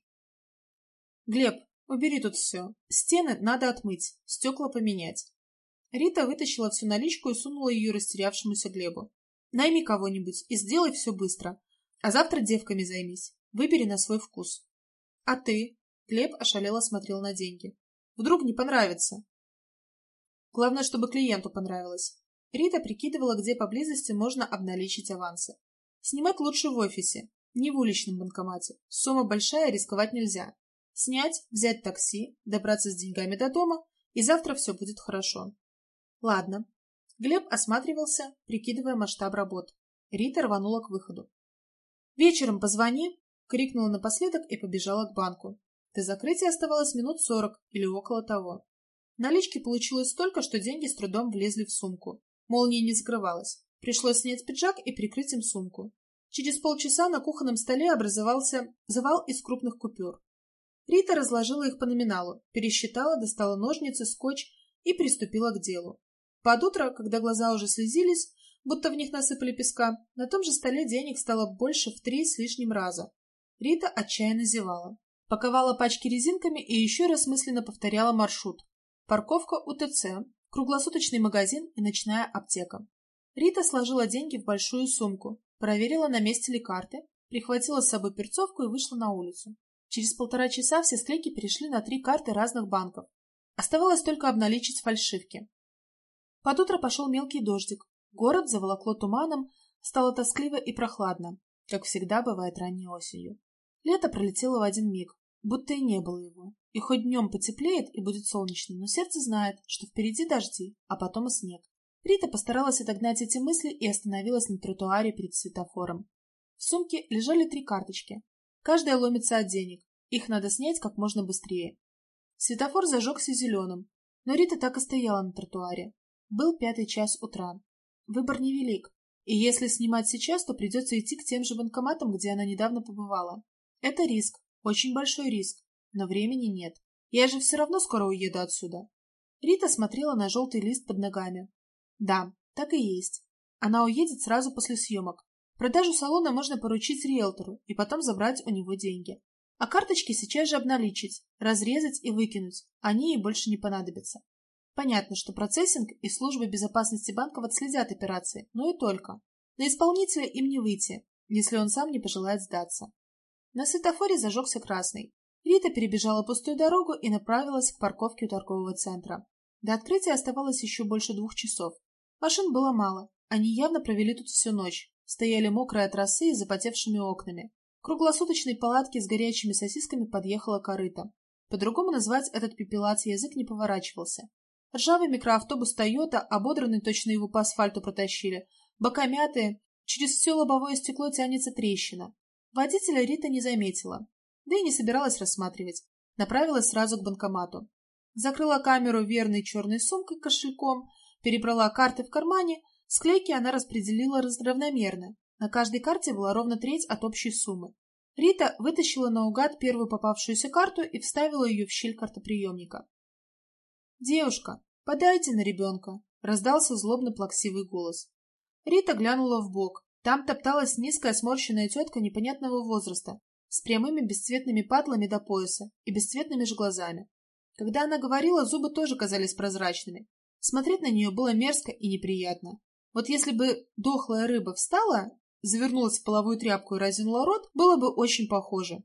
Speaker 1: «Глеб, убери тут все. Стены надо отмыть, стекла поменять». Рита вытащила всю наличку и сунула ее растерявшемуся Глебу. «Найми кого-нибудь и сделай все быстро. А завтра девками займись. Выбери на свой вкус». «А ты?» Глеб ошалело смотрел на деньги. «Вдруг не понравится?» «Главное, чтобы клиенту понравилось». Рита прикидывала, где поблизости можно обналичить авансы. Снимать лучше в офисе, не в уличном банкомате. Сумма большая, рисковать нельзя. Снять, взять такси, добраться с деньгами до дома, и завтра все будет хорошо. Ладно. Глеб осматривался, прикидывая масштаб работ. Рита рванула к выходу. «Вечером позвони!» — крикнула напоследок и побежала к банку. До закрытия оставалось минут 40 или около того. Налички получилось столько, что деньги с трудом влезли в сумку. Молния не закрывалась. Пришлось снять пиджак и прикрыть им сумку. Через полчаса на кухонном столе образовался завал из крупных купюр. Рита разложила их по номиналу, пересчитала, достала ножницы, скотч и приступила к делу. Под утро, когда глаза уже слезились, будто в них насыпали песка, на том же столе денег стало больше в 3 с лишним раза. Рита отчаянно зевала. Паковала пачки резинками и еще раз мысленно повторяла маршрут. Парковка УТЦ, круглосуточный магазин и ночная аптека. Рита сложила деньги в большую сумку, проверила, на месте ли карты, прихватила с собой перцовку и вышла на улицу. Через 1,5 часа все склейки перешли на 3 карты разных банков. Оставалось только обналичить фальшивки. Под утро пошел мелкий дождик. Город заволокло туманом, стало тоскливо и прохладно, как всегда бывает ранней осенью. Лето пролетело в один миг, будто и не было его. И хоть днем потеплеет и будет солнечно, но сердце знает, что впереди дожди, а потом и снег. Рита постаралась отогнать эти мысли и остановилась на тротуаре перед светофором. В сумке лежали 3 карточки. Каждая ломится от денег. Их надо снять как можно быстрее. Светофор зажегся зеленым, но Рита так и стояла на тротуаре. Был 5 час утра. Выбор невелик, и если снимать сейчас, то придется идти к тем же банкоматам, где она недавно побывала. Это риск, очень большой риск, но времени нет. Я же все равно скоро уеду отсюда. Рита смотрела на желтый лист под ногами. Да, так и есть. Она уедет сразу после съемок. Продажу салона можно поручить риэлтору и потом забрать у него деньги. А карточки сейчас же обналичить, разрезать и выкинуть. Они ей больше не понадобятся. Понятно, что процессинг и службы безопасности банков отследят операции, но и только. На исполнителя им не выйти, если он сам не пожелает сдаться. На светофоре зажегся красный. Рита перебежала пустую дорогу и направилась к парковке у торгового центра. До открытия оставалось еще больше 2 часов. Машин было мало, они явно провели тут всю ночь, стояли мокрые от росы и запотевшими окнами. К круглосуточной палатке с горячими сосисками подъехала корыта. По-другому назвать этот пепелац язык не поворачивался. Ржавый микроавтобус «Тойота», ободранный, точно его по асфальту протащили, бока мятые, через все лобовое стекло тянется трещина. Водителя Рита не заметила, да и не собиралась рассматривать, направилась сразу к банкомату. Закрыла камеру верной черной сумкой кошельком, перебрала карты в кармане, склейки она распределила равномерно. На каждой карте была ровно треть от общей суммы. Рита вытащила наугад первую попавшуюся карту и вставила ее в щель картоприемника. «Девушка, подайте на ребенка!» — раздался злобно-плаксивый голос. Рита глянула вбок. Там топталась низкая сморщенная тетка непонятного возраста, с прямыми бесцветными патлами до пояса и бесцветными же глазами. Когда она говорила, зубы тоже казались прозрачными. Смотреть на нее было мерзко и неприятно. Вот если бы дохлая рыба встала, завернулась в половую тряпку и разинула рот, было бы очень похоже.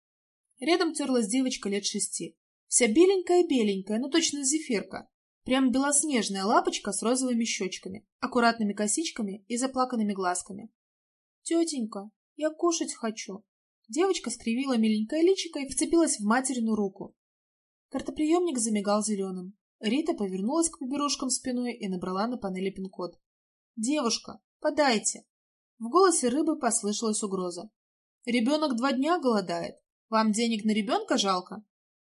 Speaker 1: Рядом терлась девочка лет 6. Вся беленькая-беленькая, ну точно зефирка. Прям белоснежная лапочка с розовыми щечками, аккуратными косичками и заплаканными глазками. «Тетенька, я кушать хочу». Девочка скривила миленькое личико и вцепилась в материну руку. Картоприемник замигал зеленым. Рита повернулась к поберушкам спиной и набрала на панели пин-код. «Девушка, подайте!» В голосе рыбы послышалась угроза. «Ребенок 2 дня голодает. Вам денег на ребенка жалко?»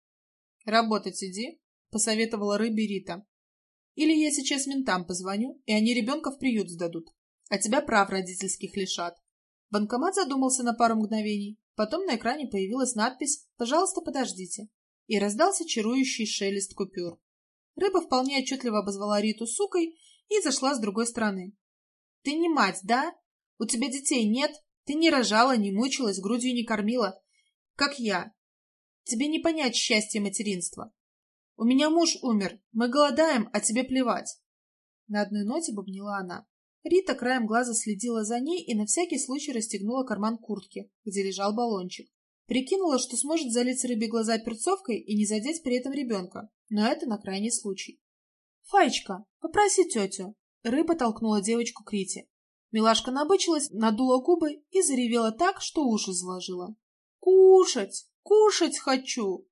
Speaker 1: «Работать иди», — посоветовала рыбе Рита. «Или я сейчас ментам позвоню, и они ребенка в приют сдадут, а тебя прав родительских лишат». Банкомат задумался на пару мгновений, потом на экране появилась надпись «Пожалуйста, подождите», и раздался чарующий шелест купюр. Рыба вполне отчетливо обозвала Риту сукой и зашла с другой стороны. «Ты не мать, да? У тебя детей нет? Ты не рожала, не мучилась, грудью не кормила, как я. Тебе не понять счастье материнства. У меня муж умер, мы голодаем, а тебе плевать». На одной ноте бубнила она. Рита краем глаза следила за ней и на всякий случай расстегнула карман куртки, где лежал баллончик. Прикинула, что сможет залить рыбе глаза перцовкой и не задеть при этом ребенка, но это на крайний случай. «Фаечка, попроси тетю». Рыба толкнула девочку к Рите. Милашка набычилась, надула губы и заревела так, что уши заложила. «Кушать! Кушать хочу!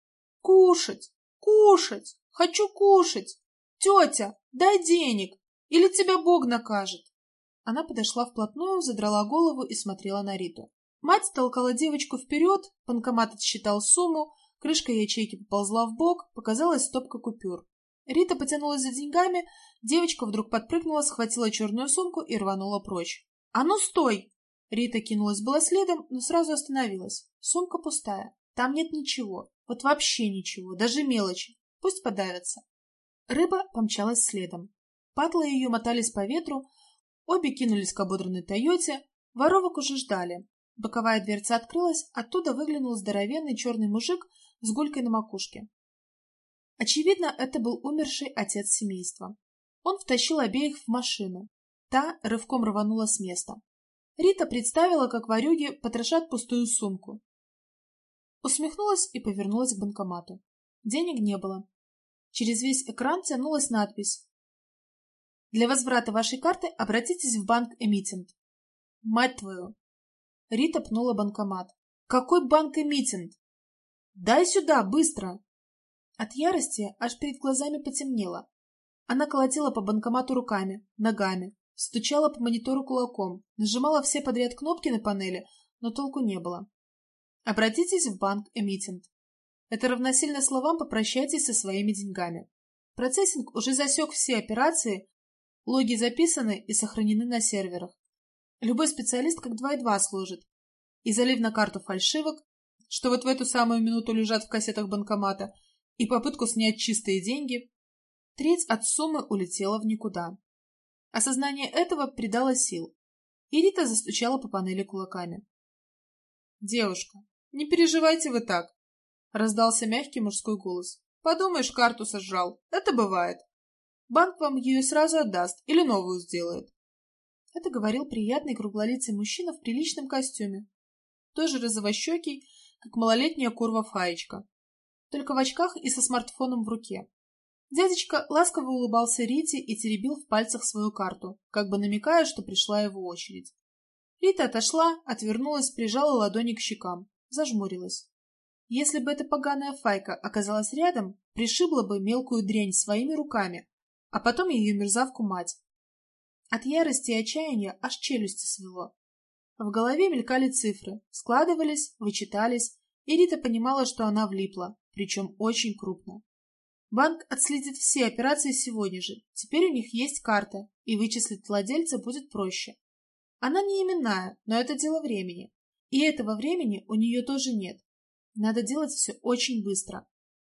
Speaker 1: Кушать! Кушать! Хочу кушать! Тетя, дай денег! Или тебя Бог накажет!» Она подошла вплотную, задрала голову и смотрела на Риту. Мать толкала девочку вперед, банкомат отсчитал сумму, крышка ячейки поползла в бок, показалась стопка купюр. Рита потянулась за деньгами, девочка вдруг подпрыгнула, схватила черную сумку и рванула прочь. «А ну стой!» Рита кинулась было следом, но сразу остановилась. Сумка пустая, там нет ничего, вот вообще ничего, даже мелочи. Пусть подавятся. Рыба помчалась следом. Патлы ее мотались по ветру, обе кинулись к ободранной «Тойоте», воровок уже ждали. Боковая дверца открылась, оттуда выглянул здоровенный черный мужик с гулькой на макушке. Очевидно, это был умерший отец семейства. Он втащил обеих в машину. Та рывком рванула с места. Рита представила, как ворюги потрошат пустую сумку. Усмехнулась и повернулась к банкомату. Денег не было. Через весь экран тянулась надпись: «Для возврата вашей карты обратитесь в банк Эмитент». «Мать твою!» Рита пнула банкомат. «Какой банк Эмитент? Дай сюда, быстро!» От ярости аж перед глазами потемнело. Она колотила по банкомату руками, ногами, стучала по монитору кулаком, нажимала все подряд кнопки на панели, но толку не было. Обратитесь в банк Эмитент. Это равносильно словам «попрощайтесь со своими деньгами». Процессинг уже засек все операции, логи записаны и сохранены на серверах. Любой специалист как 2 и 2 сложит. И залив на карту фальшивок, что вот в эту самую минуту лежат в кассетах банкомата, и попытку снять чистые деньги, треть от суммы улетела в никуда. Осознание этого придало сил, и Рита застучала по панели кулаками. «Девушка, не переживайте вы так», — раздался мягкий мужской голос. Подумаешь, карту сожрал. Это бывает. Банк вам ее сразу отдаст или новую сделает. Это говорил приятный круглолицый мужчина в приличном костюме. Тоже розовощекий, как малолетняя курва Фаечка. Только в очках и со смартфоном в руке. Дядечка ласково улыбался Рите и теребил в пальцах свою карту, как бы намекая, что пришла его очередь. Рита отошла, отвернулась, прижала ладони к щекам, зажмурилась. Если бы эта поганая Файка оказалась рядом, пришибла бы мелкую дрянь своими руками, а потом ее мерзавку мать. От ярости и отчаяния аж челюсти свело. В голове мелькали цифры, складывались, вычитались, и Рита понимала, что она влипла, причем очень крупно. Банк отследит все операции сегодня же, теперь у них есть карта, и вычислить владельца будет проще. Она не именная, но это дело времени, и этого времени у нее тоже нет. Надо делать все очень быстро.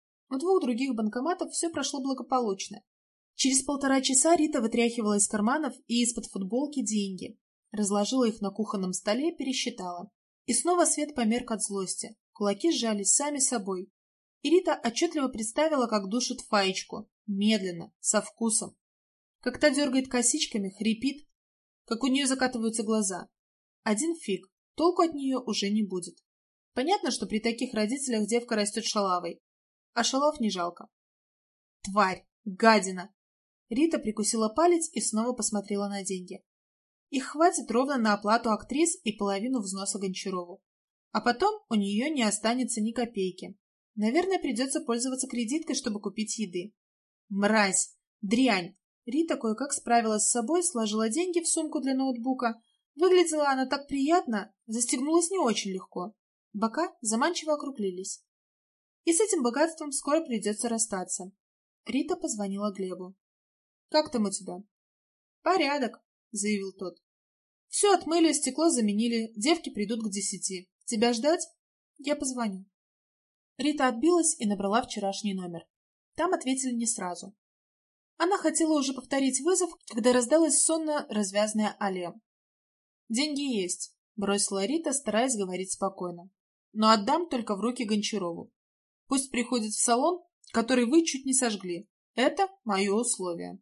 Speaker 1: У двух других банкоматов все прошло благополучно. Через 1,5 часа Рита вытряхивала из карманов и из-под футболки деньги, разложила их на кухонном столе, пересчитала. И снова свет померк от злости, кулаки сжались сами собой. И Рита отчетливо представила, как душит Фаечку, медленно, со вкусом. Как та дергает косичками, хрипит, как у нее закатываются глаза. Один фиг, толку от нее уже не будет. Понятно, что при таких родителях девка растет шалавой, а шалав не жалко. Тварь! Гадина! Рита прикусила палец и снова посмотрела на деньги. Их хватит ровно на оплату актрис и половину взноса Гончарову. А потом у нее не останется ни копейки. Наверное, придется пользоваться кредиткой, чтобы купить еды. Мразь! Дрянь! Рита кое-как справилась с собой, сложила деньги в сумку для ноутбука. Выглядела она так приятно, застегнулась не очень легко. Бока заманчиво округлились. И с этим богатством скоро придется расстаться. Рита позвонила Глебу. «Как там у тебя?» «Порядок», — заявил тот. «Все отмыли, стекло заменили, девки придут к 10. Тебя ждать? Я позвоню». Рита отбилась и набрала вчерашний номер. Там ответили не сразу. Она хотела уже повторить вызов, когда раздалась сонно развязная алле. «Деньги есть», — бросила Рита, стараясь говорить спокойно. «Но отдам только в руки Гончарову. Пусть приходит в салон, который вы чуть не сожгли. Это мое условие».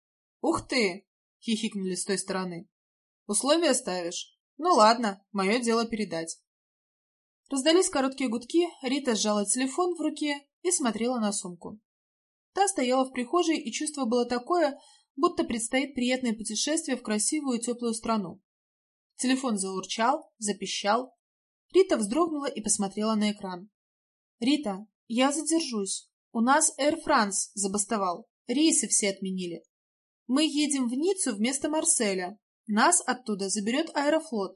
Speaker 1: «Ух ты!» — хихикнули с той стороны. «Условия ставишь? Ну ладно, мое дело передать». Раздались короткие гудки, Рита сжала телефон в руке и смотрела на сумку. Та стояла в прихожей, и чувство было такое, будто предстоит приятное путешествие в красивую и теплую страну. Телефон заурчал, запищал. Рита вздрогнула и посмотрела на экран. «Рита, я задержусь. У нас Air France забастовал. Рейсы все отменили. Мы едем в Ниццу вместо Марселя. Нас оттуда заберет Аэрофлот».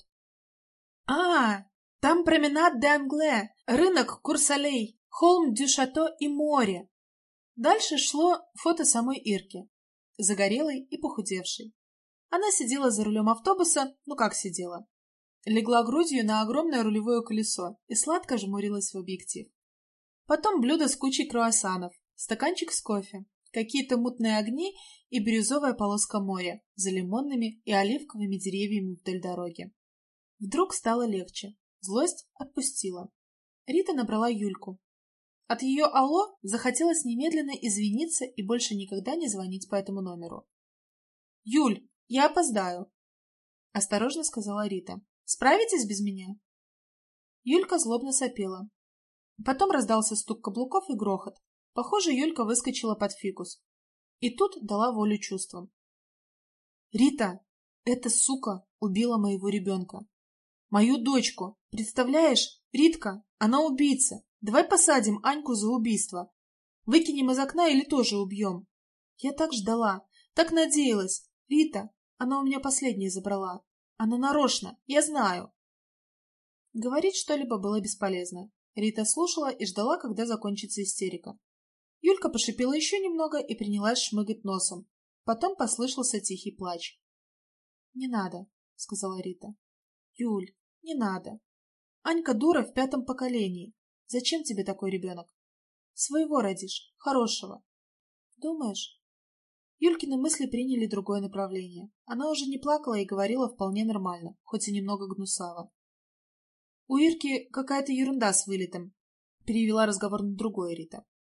Speaker 1: Там променад де Англе, рынок Курсалей, холм Дю-Шато и море». Дальше шло фото самой Ирки, загорелой и похудевшей. Она сидела за рулем автобуса, ну как сидела. Легла грудью на огромное рулевое колесо и сладко жмурилась в объектив. Потом блюдо с кучей круассанов, стаканчик с кофе, какие-то мутные огни и бирюзовая полоска моря за лимонными и оливковыми деревьями вдоль дороги. Вдруг стало легче. Злость отпустила. Рита набрала Юльку. От ее «алло» захотелось немедленно извиниться и больше никогда не звонить по этому номеру. «Юль, я опоздаю», — осторожно сказала Рита. «Справитесь без меня?» Юлька злобно сопела. Потом раздался стук каблуков и грохот. Похоже, Юлька выскочила под фикус. И тут дала волю чувствам. «Рита, эта сука убила моего ребенка. Мою дочку. Представляешь, Ритка, она убийца. Давай посадим Аньку за убийство. Выкинем из окна или тоже убьем. Я так ждала, так надеялась. Рита, она у меня последнее забрала. Она нарочно, я знаю». Говорить что-либо было бесполезно. Рита слушала и ждала, когда закончится истерика. Юлька пошипела еще немного и принялась шмыгать носом. Потом послышался тихий плач. «Не надо», — сказала Рита. «Юль, не надо. Анька дура в 5-м поколении. Зачем тебе такой ребенок? Своего родишь, хорошего. Думаешь?» Юлькины мысли приняли другое направление. Она уже не плакала и говорила вполне нормально, хоть и немного гнусаво. «У Ирки какая-то ерунда с вылетом», — перевела разговор на другое Рита.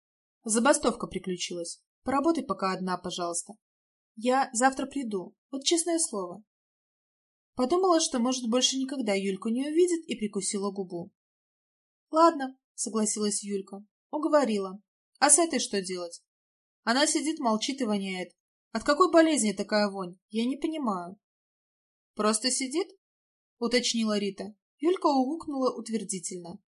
Speaker 1: Забастовка приключилась. Поработай пока одна, пожалуйста. Я завтра приду, вот честное слово. Подумала, что, может, больше никогда Юльку не увидит, и прикусила губу. Ладно, согласилась Юлька. Уговорила. А с этой что делать? Она сидит, молчит и воняет. От какой болезни такая вонь? Я не понимаю. Просто сидит? Уточнила Рита. Юлька угукнула утвердительно.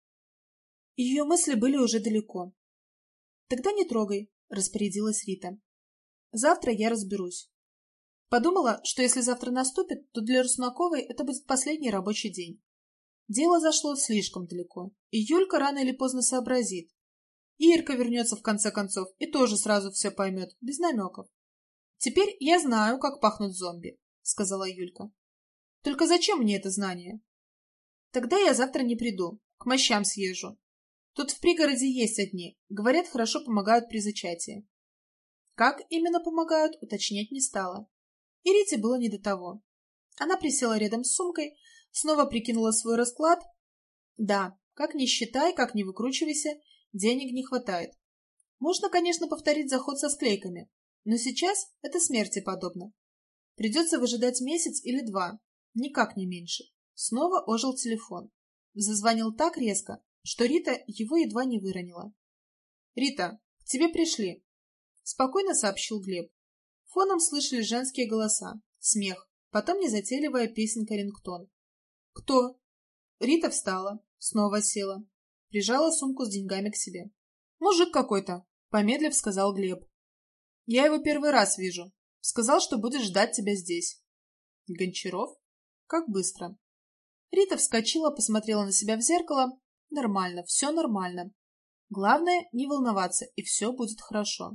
Speaker 1: Ее мысли были уже далеко. Тогда не трогай, распорядилась Рита. Завтра я разберусь. Подумала, что если завтра наступит, то для Руснаковой это будет последний рабочий день. Дело зашло слишком далеко, и Юлька рано или поздно сообразит. И Ирка вернется в конце концов и тоже сразу все поймет, без намеков. «Теперь я знаю, как пахнут зомби», — сказала Юлька. «Только зачем мне это знание?» «Тогда я завтра не приду, к мощам съезжу. Тут в пригороде есть одни, говорят, хорошо помогают при зачатии». Как именно помогают, уточнять не стала. И Рите было не до того. Она присела рядом с сумкой, снова прикинула свой расклад. Да, как ни считай, как ни выкручивайся, денег не хватает. Можно, конечно, повторить заход со склейками, но сейчас это смерти подобно. Придется выжидать месяц или два, никак не меньше. Снова ожил телефон. Зазвонил так резко, что Рита его едва не выронила. «Рита, к тебе пришли», — спокойно сообщил Глеб. Фоном слышали женские голоса, смех, потом незатейливая песенка-рингтон. «Кто?» Рита встала, снова села, прижала сумку с деньгами к себе. «Мужик какой-то», — помедлив сказал Глеб. «Я его первый раз вижу. Сказал, что будет ждать тебя здесь». «Гончаров? Как быстро». Рита вскочила, посмотрела на себя в зеркало. Нормально, все нормально. Главное, не волноваться, и все будет хорошо.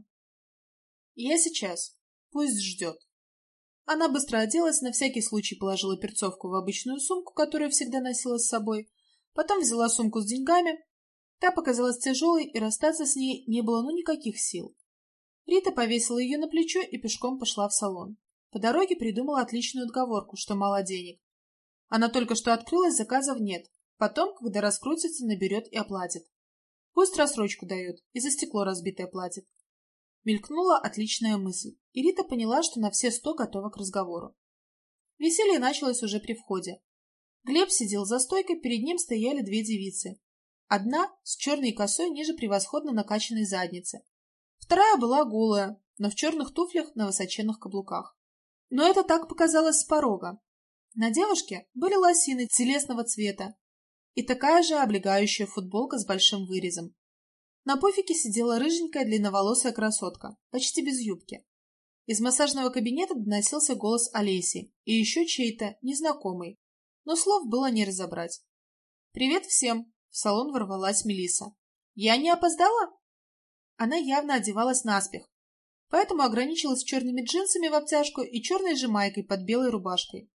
Speaker 1: «Я сейчас. Пусть ждет». Она быстро оделась, на всякий случай положила перцовку в обычную сумку, которую всегда носила с собой, потом взяла сумку с деньгами. Та показалась тяжелой, и расстаться с ней не было никаких сил. Рита повесила ее на плечо и пешком пошла в салон. По дороге придумала отличную отговорку, что мало денег. Она только что открылась, заказов нет. Потом, когда раскрутится, наберет и оплатит. Пусть рассрочку дает, и за стекло разбитое платит. Мелькнула отличная мысль, и Рита поняла, что на все 100 готова к разговору. Веселье началось уже при входе. Глеб сидел за стойкой, перед ним стояли две девицы. Одна с черной косой ниже превосходно накачанной задницы. Вторая была голая, но в черных туфлях на высоченных каблуках. Но это так показалось с порога. На девушке были лосины телесного цвета и такая же облегающая футболка с большим вырезом. На пуфике сидела рыженькая длинноволосая красотка, почти без юбки. Из массажного кабинета доносился голос Олеси и еще чей-то, незнакомый, но слов было не разобрать. «Привет всем!» — в салон ворвалась Мелисса. «Я не опоздала?» Она явно одевалась наспех, поэтому ограничилась черными джинсами в обтяжку и черной же майкой под белой рубашкой.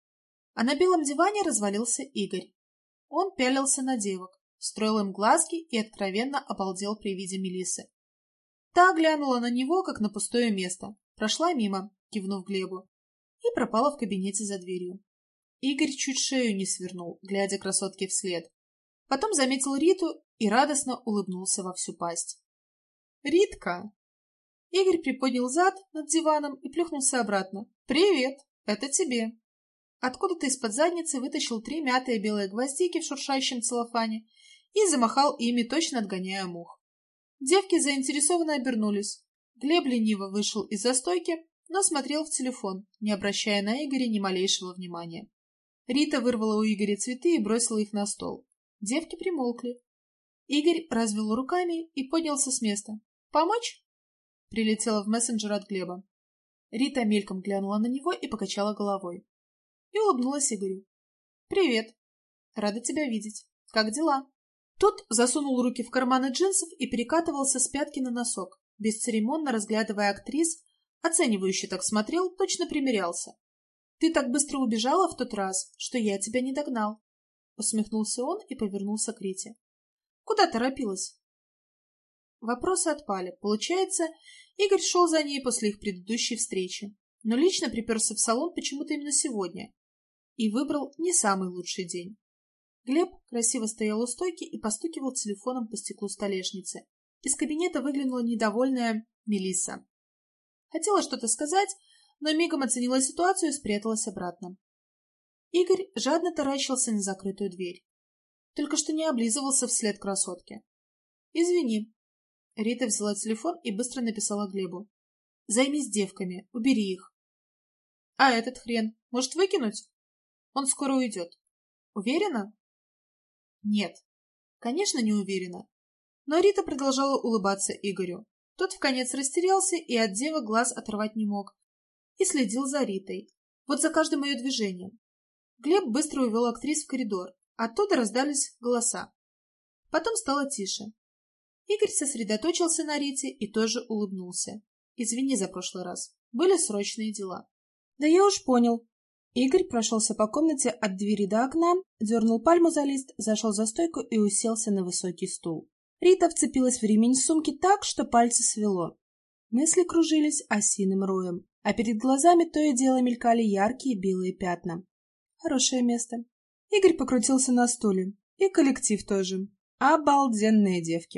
Speaker 1: А на белом диване развалился Игорь. Он пялился на девок, строил им глазки и откровенно обалдел при виде Мелиссы. Та глянула на него, как на пустое место, прошла мимо, кивнув Глебу, и пропала в кабинете за дверью. Игорь чуть шею не свернул, глядя красотке вслед. Потом заметил Риту и радостно улыбнулся во всю пасть. «Ритка!» Игорь приподнял зад над диваном и плюхнулся обратно. «Привет! Это тебе!» Откуда-то из-под задницы вытащил 3 мятые белые гвоздики в шуршающем целлофане и замахал ими, точно отгоняя мух. Девки заинтересованно обернулись. Глеб лениво вышел из-за стойки, но смотрел в телефон, не обращая на Игоря ни малейшего внимания. Рита вырвала у Игоря цветы и бросила их на стол. Девки примолкли. Игорь развел руками и поднялся с места. «Помочь?» — прилетела в мессенджер от Глеба. Рита мельком глянула на него и покачала головой. И улыбнулась Игорю. «Привет. Рада тебя видеть. Как дела?» Тот засунул руки в карманы джинсов и перекатывался с пятки на носок, бесцеремонно разглядывая актрис, оценивающе так смотрел, точно примерялся. «Ты так быстро убежала в тот раз, что я тебя не догнал», — усмехнулся он и повернулся к Рите. «Куда торопилась?» Вопросы отпали. Получается, Игорь шел за ней после их предыдущей встречи, но лично приперся в салон почему-то именно сегодня и выбрал не самый лучший день. Глеб красиво стоял у стойки и постукивал телефоном по стеклу столешницы. Из кабинета выглянула недовольная Мелисса. Хотела что-то сказать, но мигом оценила ситуацию и спряталась обратно. Игорь жадно таращился на закрытую дверь. Только что не облизывался вслед красотке. «Извини». Рита взяла телефон и быстро написала Глебу. «Займись девками, убери их». «А этот хрен, может, выкинуть? Он скоро уйдет». «Уверена?» «Нет, конечно, не уверена». Но Рита продолжала улыбаться Игорю. Тот вконец растерялся и от девы глаз оторвать не мог. И следил за Ритой. Вот за каждым ее движением. Глеб быстро увел актрис в коридор. Оттуда раздались голоса. Потом стало тише. Игорь сосредоточился на Рите и тоже улыбнулся. «Извини за прошлый раз. Были срочные дела». «Да я уж понял». Игорь прошелся по комнате от двери до окна, дернул пальму за лист, зашел за стойку и уселся на высокий стул. Рита вцепилась в ремень сумки так, что пальцы свело. Мысли кружились осиным роем, а перед глазами то и дело мелькали яркие белые пятна. Хорошее место. Игорь покрутился на стуле. И коллектив тоже. Обалденные девки.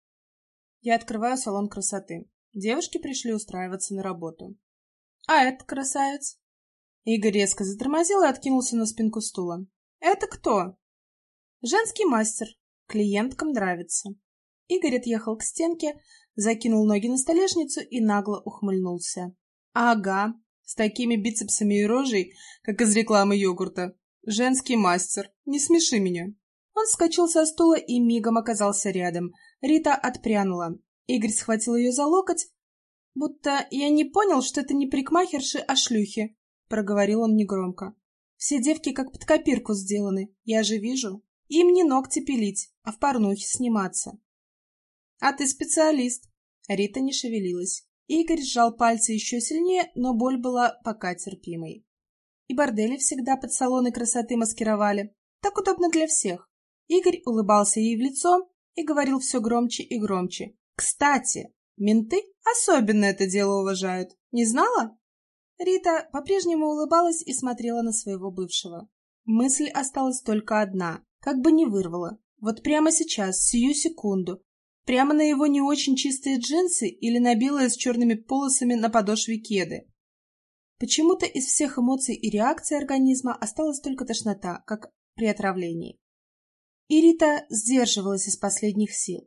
Speaker 1: Я открываю салон красоты. Девушки пришли устраиваться на работу. А этот красавец? Игорь резко затормозил и откинулся на спинку стула. Это кто? Женский мастер. Клиенткам нравится. Игорь отъехал к стенке, закинул ноги на столешницу и нагло ухмыльнулся. Ага, с такими бицепсами и рожей, как из рекламы йогурта. Женский мастер. Не смеши меня. Он вскочил со стула и мигом оказался рядом. Рита отпрянула. Игорь схватил ее за локоть. «Будто я не понял, что это не парикмахерши, а шлюхи», — проговорил он негромко. «Все девки как под копирку сделаны, я же вижу. Им не ногти пилить, а в порнухе сниматься». «А ты специалист». Рита не шевелилась. Игорь сжал пальцы еще сильнее, но боль была пока терпимой. И бордели всегда под салоны красоты маскировали. Так удобно для всех. Игорь улыбался ей в лицо и говорил все громче и громче. «Кстати, менты особенно это дело уважают. Не знала?» Рита по-прежнему улыбалась и смотрела на своего бывшего. Мысль осталась только одна, как бы не вырвала. Вот прямо сейчас, сию секунду, прямо на его не очень чистые джинсы или на белое с черными полосами на подошве кеды. Почему-то из всех эмоций и реакций организма осталась только тошнота, как при отравлении. И Рита сдерживалась из последних сил.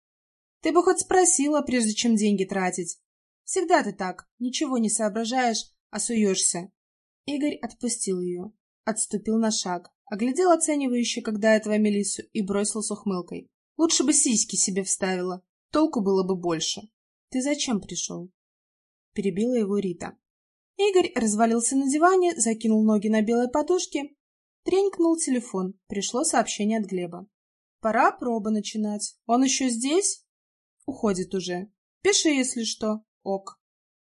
Speaker 1: «Ты бы хоть спросила, прежде чем деньги тратить. Всегда ты так, ничего не соображаешь, а суешься». Игорь отпустил ее, отступил на шаг, оглядел оценивающе, когда этого Мелиссу, и бросил с ухмылкой. «Лучше бы сиськи себе вставила, толку было бы больше». «Ты зачем пришел?» Перебила его Рита. Игорь развалился на диване, закинул ноги на белые подушки. Тренькнул телефон. Пришло сообщение от Глеба. «Пора пробы начинать. Он еще здесь?» «Уходит уже. Пиши, если что. Ок».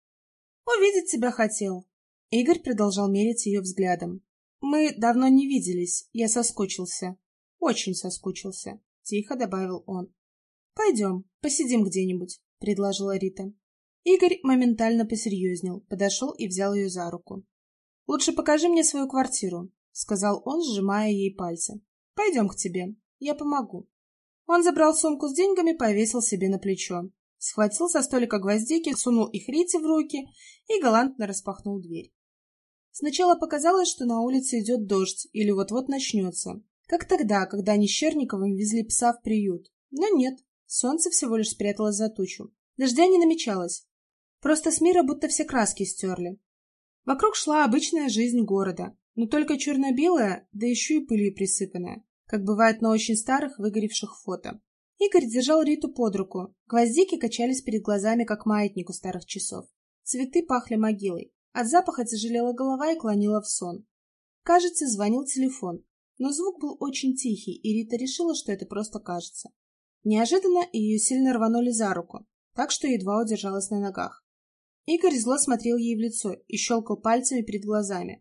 Speaker 1: «Увидеть тебя хотел». Игорь продолжал мерить ее взглядом. «Мы давно не виделись. Я соскучился. Очень соскучился», — тихо добавил он. «Пойдем, посидим где-нибудь», — предложила Рита. Игорь моментально посерьезнел, подошел и взял ее за руку. «Лучше покажи мне свою квартиру», — сказал он, сжимая ей пальцы. «Пойдем к тебе, я помогу». Он забрал сумку с деньгами, повесил себе на плечо. Схватил со столика гвоздики, сунул их Рите в руки и галантно распахнул дверь. Сначала показалось, что на улице идет дождь или вот-вот начнется, как тогда, когда они с Черниковым везли пса в приют. Но нет, солнце всего лишь спряталось за тучу. Дождя не намечалось. Просто с мира будто все краски стерли. Вокруг шла обычная жизнь города, но только черно-белая, да еще и пылью присыпанная, как бывает на очень старых выгоревших фото. Игорь держал Риту под руку. Гвоздики качались перед глазами, как маятник у старых часов. Цветы пахли могилой. От запаха тяжелела голова и клонила в сон. Кажется, звонил телефон, но звук был очень тихий, и Рита решила, что это просто кажется. Неожиданно ее сильно рванули за руку, так что едва удержалась на ногах. Игорь зло смотрел ей в лицо и щелкал пальцами перед глазами.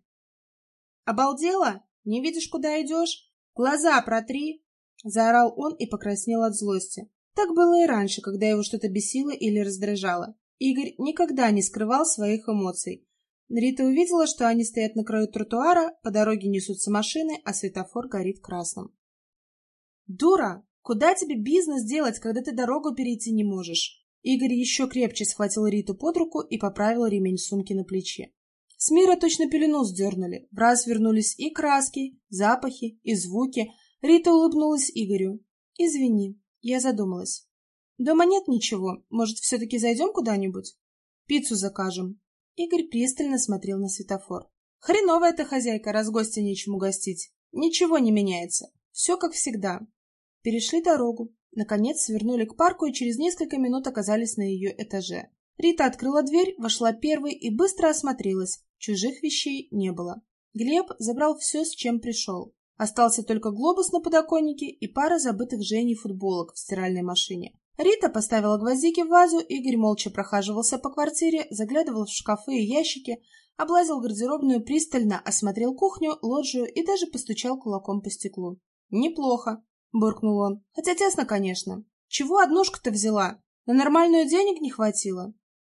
Speaker 1: «Обалдела? Не видишь, куда идешь? Глаза протри!» — заорал он и покраснел от злости. Так было и раньше, когда его что-то бесило или раздражало. Игорь никогда не скрывал своих эмоций. Рита увидела, что они стоят на краю тротуара, по дороге несутся машины, а светофор горит красным. «Дура! Куда тебе бизнес делать, когда ты дорогу перейти не можешь? Игорь еще крепче схватил Риту под руку и поправил ремень сумки на плече. С мира точно пелену сдернули. В раз вернулись и краски, запахи, и звуки. Рита улыбнулась Игорю. «Извини, я задумалась. Дома нет ничего. Может, все-таки зайдем куда-нибудь? Пиццу закажем». Игорь пристально смотрел на светофор. «Хреновая ты хозяйка, раз гостя нечему гостить. Ничего не меняется. Все как всегда». Перешли дорогу. Наконец свернули к парку и через несколько минут оказались на ее этаже. Рита открыла дверь, вошла первой и быстро осмотрелась. Чужих вещей не было. Глеб забрал все, с чем пришел. Остался только глобус на подоконнике и пара забытых Женей футболок в стиральной машине. Рита поставила гвоздики в вазу, Игорь молча прохаживался по квартире, заглядывал в шкафы и ящики, облазил гардеробную пристально, осмотрел кухню, лоджию и даже постучал кулаком по стеклу. «Неплохо», — буркнул он. «Хотя тесно, конечно. Чего однушку-то взяла? На нормальную денег не хватило?»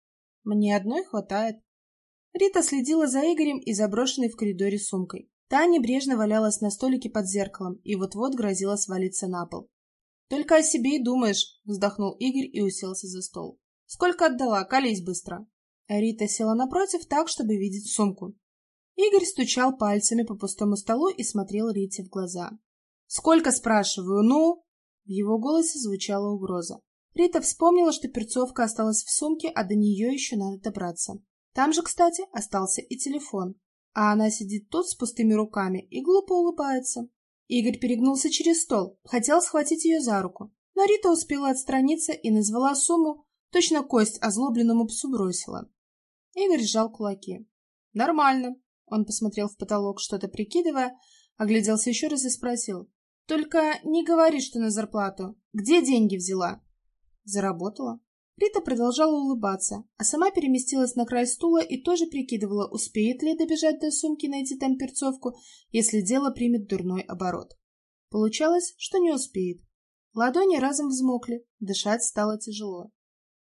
Speaker 1: «Мне одной хватает». Рита следила за Игорем и заброшенной в коридоре сумкой. Та небрежно валялась на столике под зеркалом и вот-вот грозила свалиться на пол. «Только о себе и думаешь», — вздохнул Игорь и уселся за стол. «Сколько отдала? Колись быстро». Рита села напротив так, чтобы видеть сумку. Игорь стучал пальцами по пустому столу и смотрел Рите в глаза. «Сколько, спрашиваю, ну?» В его голосе звучала угроза. Рита вспомнила, что перцовка осталась в сумке, а до нее еще надо добраться. Там же, кстати, остался и телефон. А она сидит тут с пустыми руками и глупо улыбается. Игорь перегнулся через стол, хотел схватить ее за руку, но Рита успела отстраниться и назвала сумму, точно кость озлобленному псу бросила. Игорь сжал кулаки. «Нормально». Он посмотрел в потолок, что-то прикидывая, огляделся еще раз и спросил. «Только не говори, что на зарплату. Где деньги взяла?» «Заработала». Рита продолжала улыбаться, а сама переместилась на край стула и тоже прикидывала, успеет ли добежать до сумки и найти там перцовку, если дело примет дурной оборот. Получалось, что не успеет. Ладони разом взмокли, дышать стало тяжело.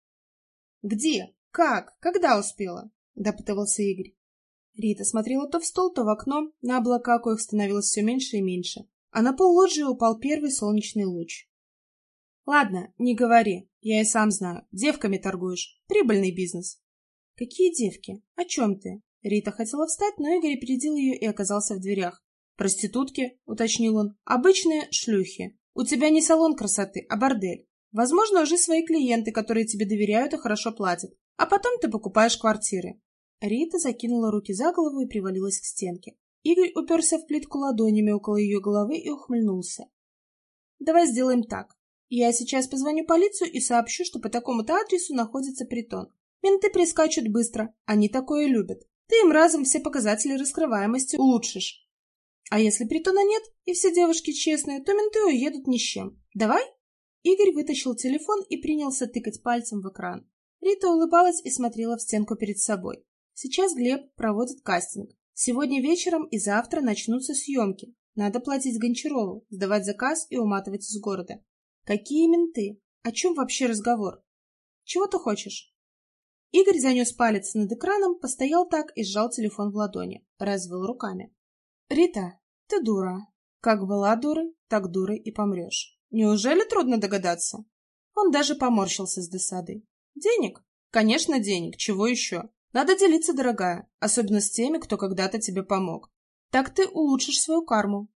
Speaker 1: «Где? Как? Когда успела?» — допытывался Игорь. Рита смотрела то в стол, то в окно, на облака, коих становилось все меньше и меньше, а на пол лоджии упал первый солнечный луч. «Ладно, не говори, я и сам знаю. Девками торгуешь. Прибыльный бизнес». «Какие девки? О чем ты?» Рита хотела встать, но Игорь опередил ее и оказался в дверях. «Проститутки», — уточнил он, — «обычные шлюхи. У тебя не салон красоты, а бордель. Возможно, уже свои клиенты, которые тебе доверяют и хорошо платят. А потом ты покупаешь квартиры». Рита закинула руки за голову и привалилась к стенке. Игорь уперся в плитку ладонями около ее головы и ухмыльнулся. «Давай сделаем так. Я сейчас позвоню полицию и сообщу, что по такому-то адресу находится притон. Менты прискачут быстро, они такое любят. Ты им разом все показатели раскрываемости улучшишь. А если притона нет и все девушки честные, то менты уедут ни с чем. Давай?» Игорь вытащил телефон и принялся тыкать пальцем в экран. Рита улыбалась и смотрела в стенку перед собой. Сейчас Глеб проводит кастинг. Сегодня вечером и завтра начнутся съемки. Надо платить Гончарову, сдавать заказ и уматывать из города. Какие менты? О чем вообще разговор? Чего ты хочешь? Игорь занес палец над экраном, постоял так и сжал телефон в ладони, развел руками. «Рита, ты дура. Как была дурой, так дурой и помрешь. Неужели трудно догадаться?» Он даже поморщился с досадой. «Денег? Конечно, денег. Чего еще? Надо делиться, дорогая, особенно с теми, кто когда-то тебе помог. Так ты улучшишь свою карму».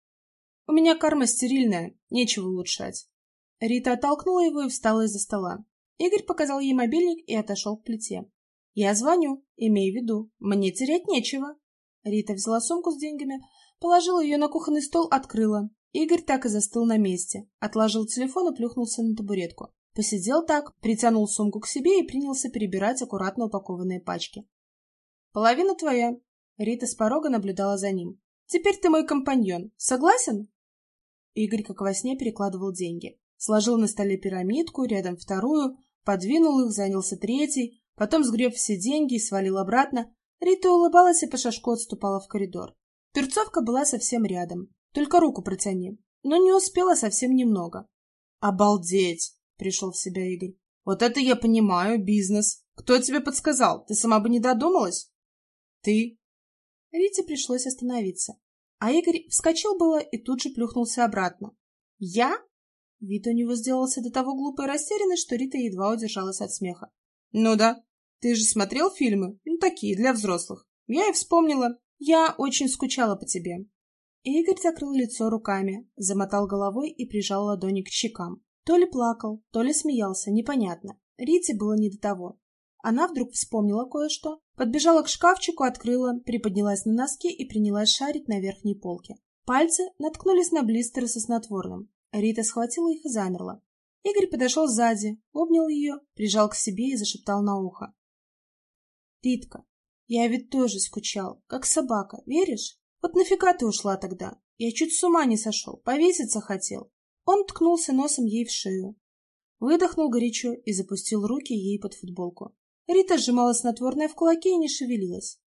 Speaker 1: «У меня карма стерильная, нечего улучшать». Рита оттолкнула его и встала из-за стола. Игорь показал ей мобильник и отошел к плите. «Я звоню, имей в виду, мне терять нечего». Рита взяла сумку с деньгами, положила ее на кухонный стол, открыла. Игорь так и застыл на месте, отложил телефон и плюхнулся на табуретку. Посидел так, притянул сумку к себе и принялся перебирать аккуратно упакованные пачки. «Половина твоя». Рита с порога наблюдала за ним. «Теперь ты мой компаньон. Согласен?» Игорь как во сне перекладывал деньги. Сложил на столе пирамидку, рядом вторую, подвинул их, занялся третьей, потом сгреб все деньги и свалил обратно. Рита улыбалась и по шажку отступала в коридор. Перцовка была совсем рядом. Только руку протяни. Но не успела совсем немного. «Обалдеть!» — пришел в себя Игорь. «Вот это я понимаю, бизнес. Кто тебе подсказал? Ты сама бы не додумалась?» «Ты». Рите пришлось остановиться. А Игорь вскочил было и тут же плюхнулся обратно. «Я?» Вид у него сделался до того глупо и растерянный, что Рита едва удержалась от смеха. «Ну да, ты же смотрел фильмы? Ну, такие, для взрослых. Я и вспомнила. Я очень скучала по тебе». Игорь закрыл лицо руками, замотал головой и прижал ладони к щекам. То ли плакал, то ли смеялся, непонятно. Рите было не до того. Она вдруг вспомнила кое-что, подбежала к шкафчику, открыла, приподнялась на носки и принялась шарить на верхней полке. Пальцы наткнулись на блистеры со снотворным. Рита схватила их и замерла. Игорь подошел сзади, обнял ее, прижал к себе и зашептал на ухо. «Ритка, я ведь тоже скучал, как собака, веришь? Вот нафига ты ушла тогда? Я чуть с ума не сошел, повеситься хотел». Он ткнулся носом ей в шею. Выдохнул горячо и запустил руки ей под футболку. Рита сжимала снотворное в кулаке и не шевелилась.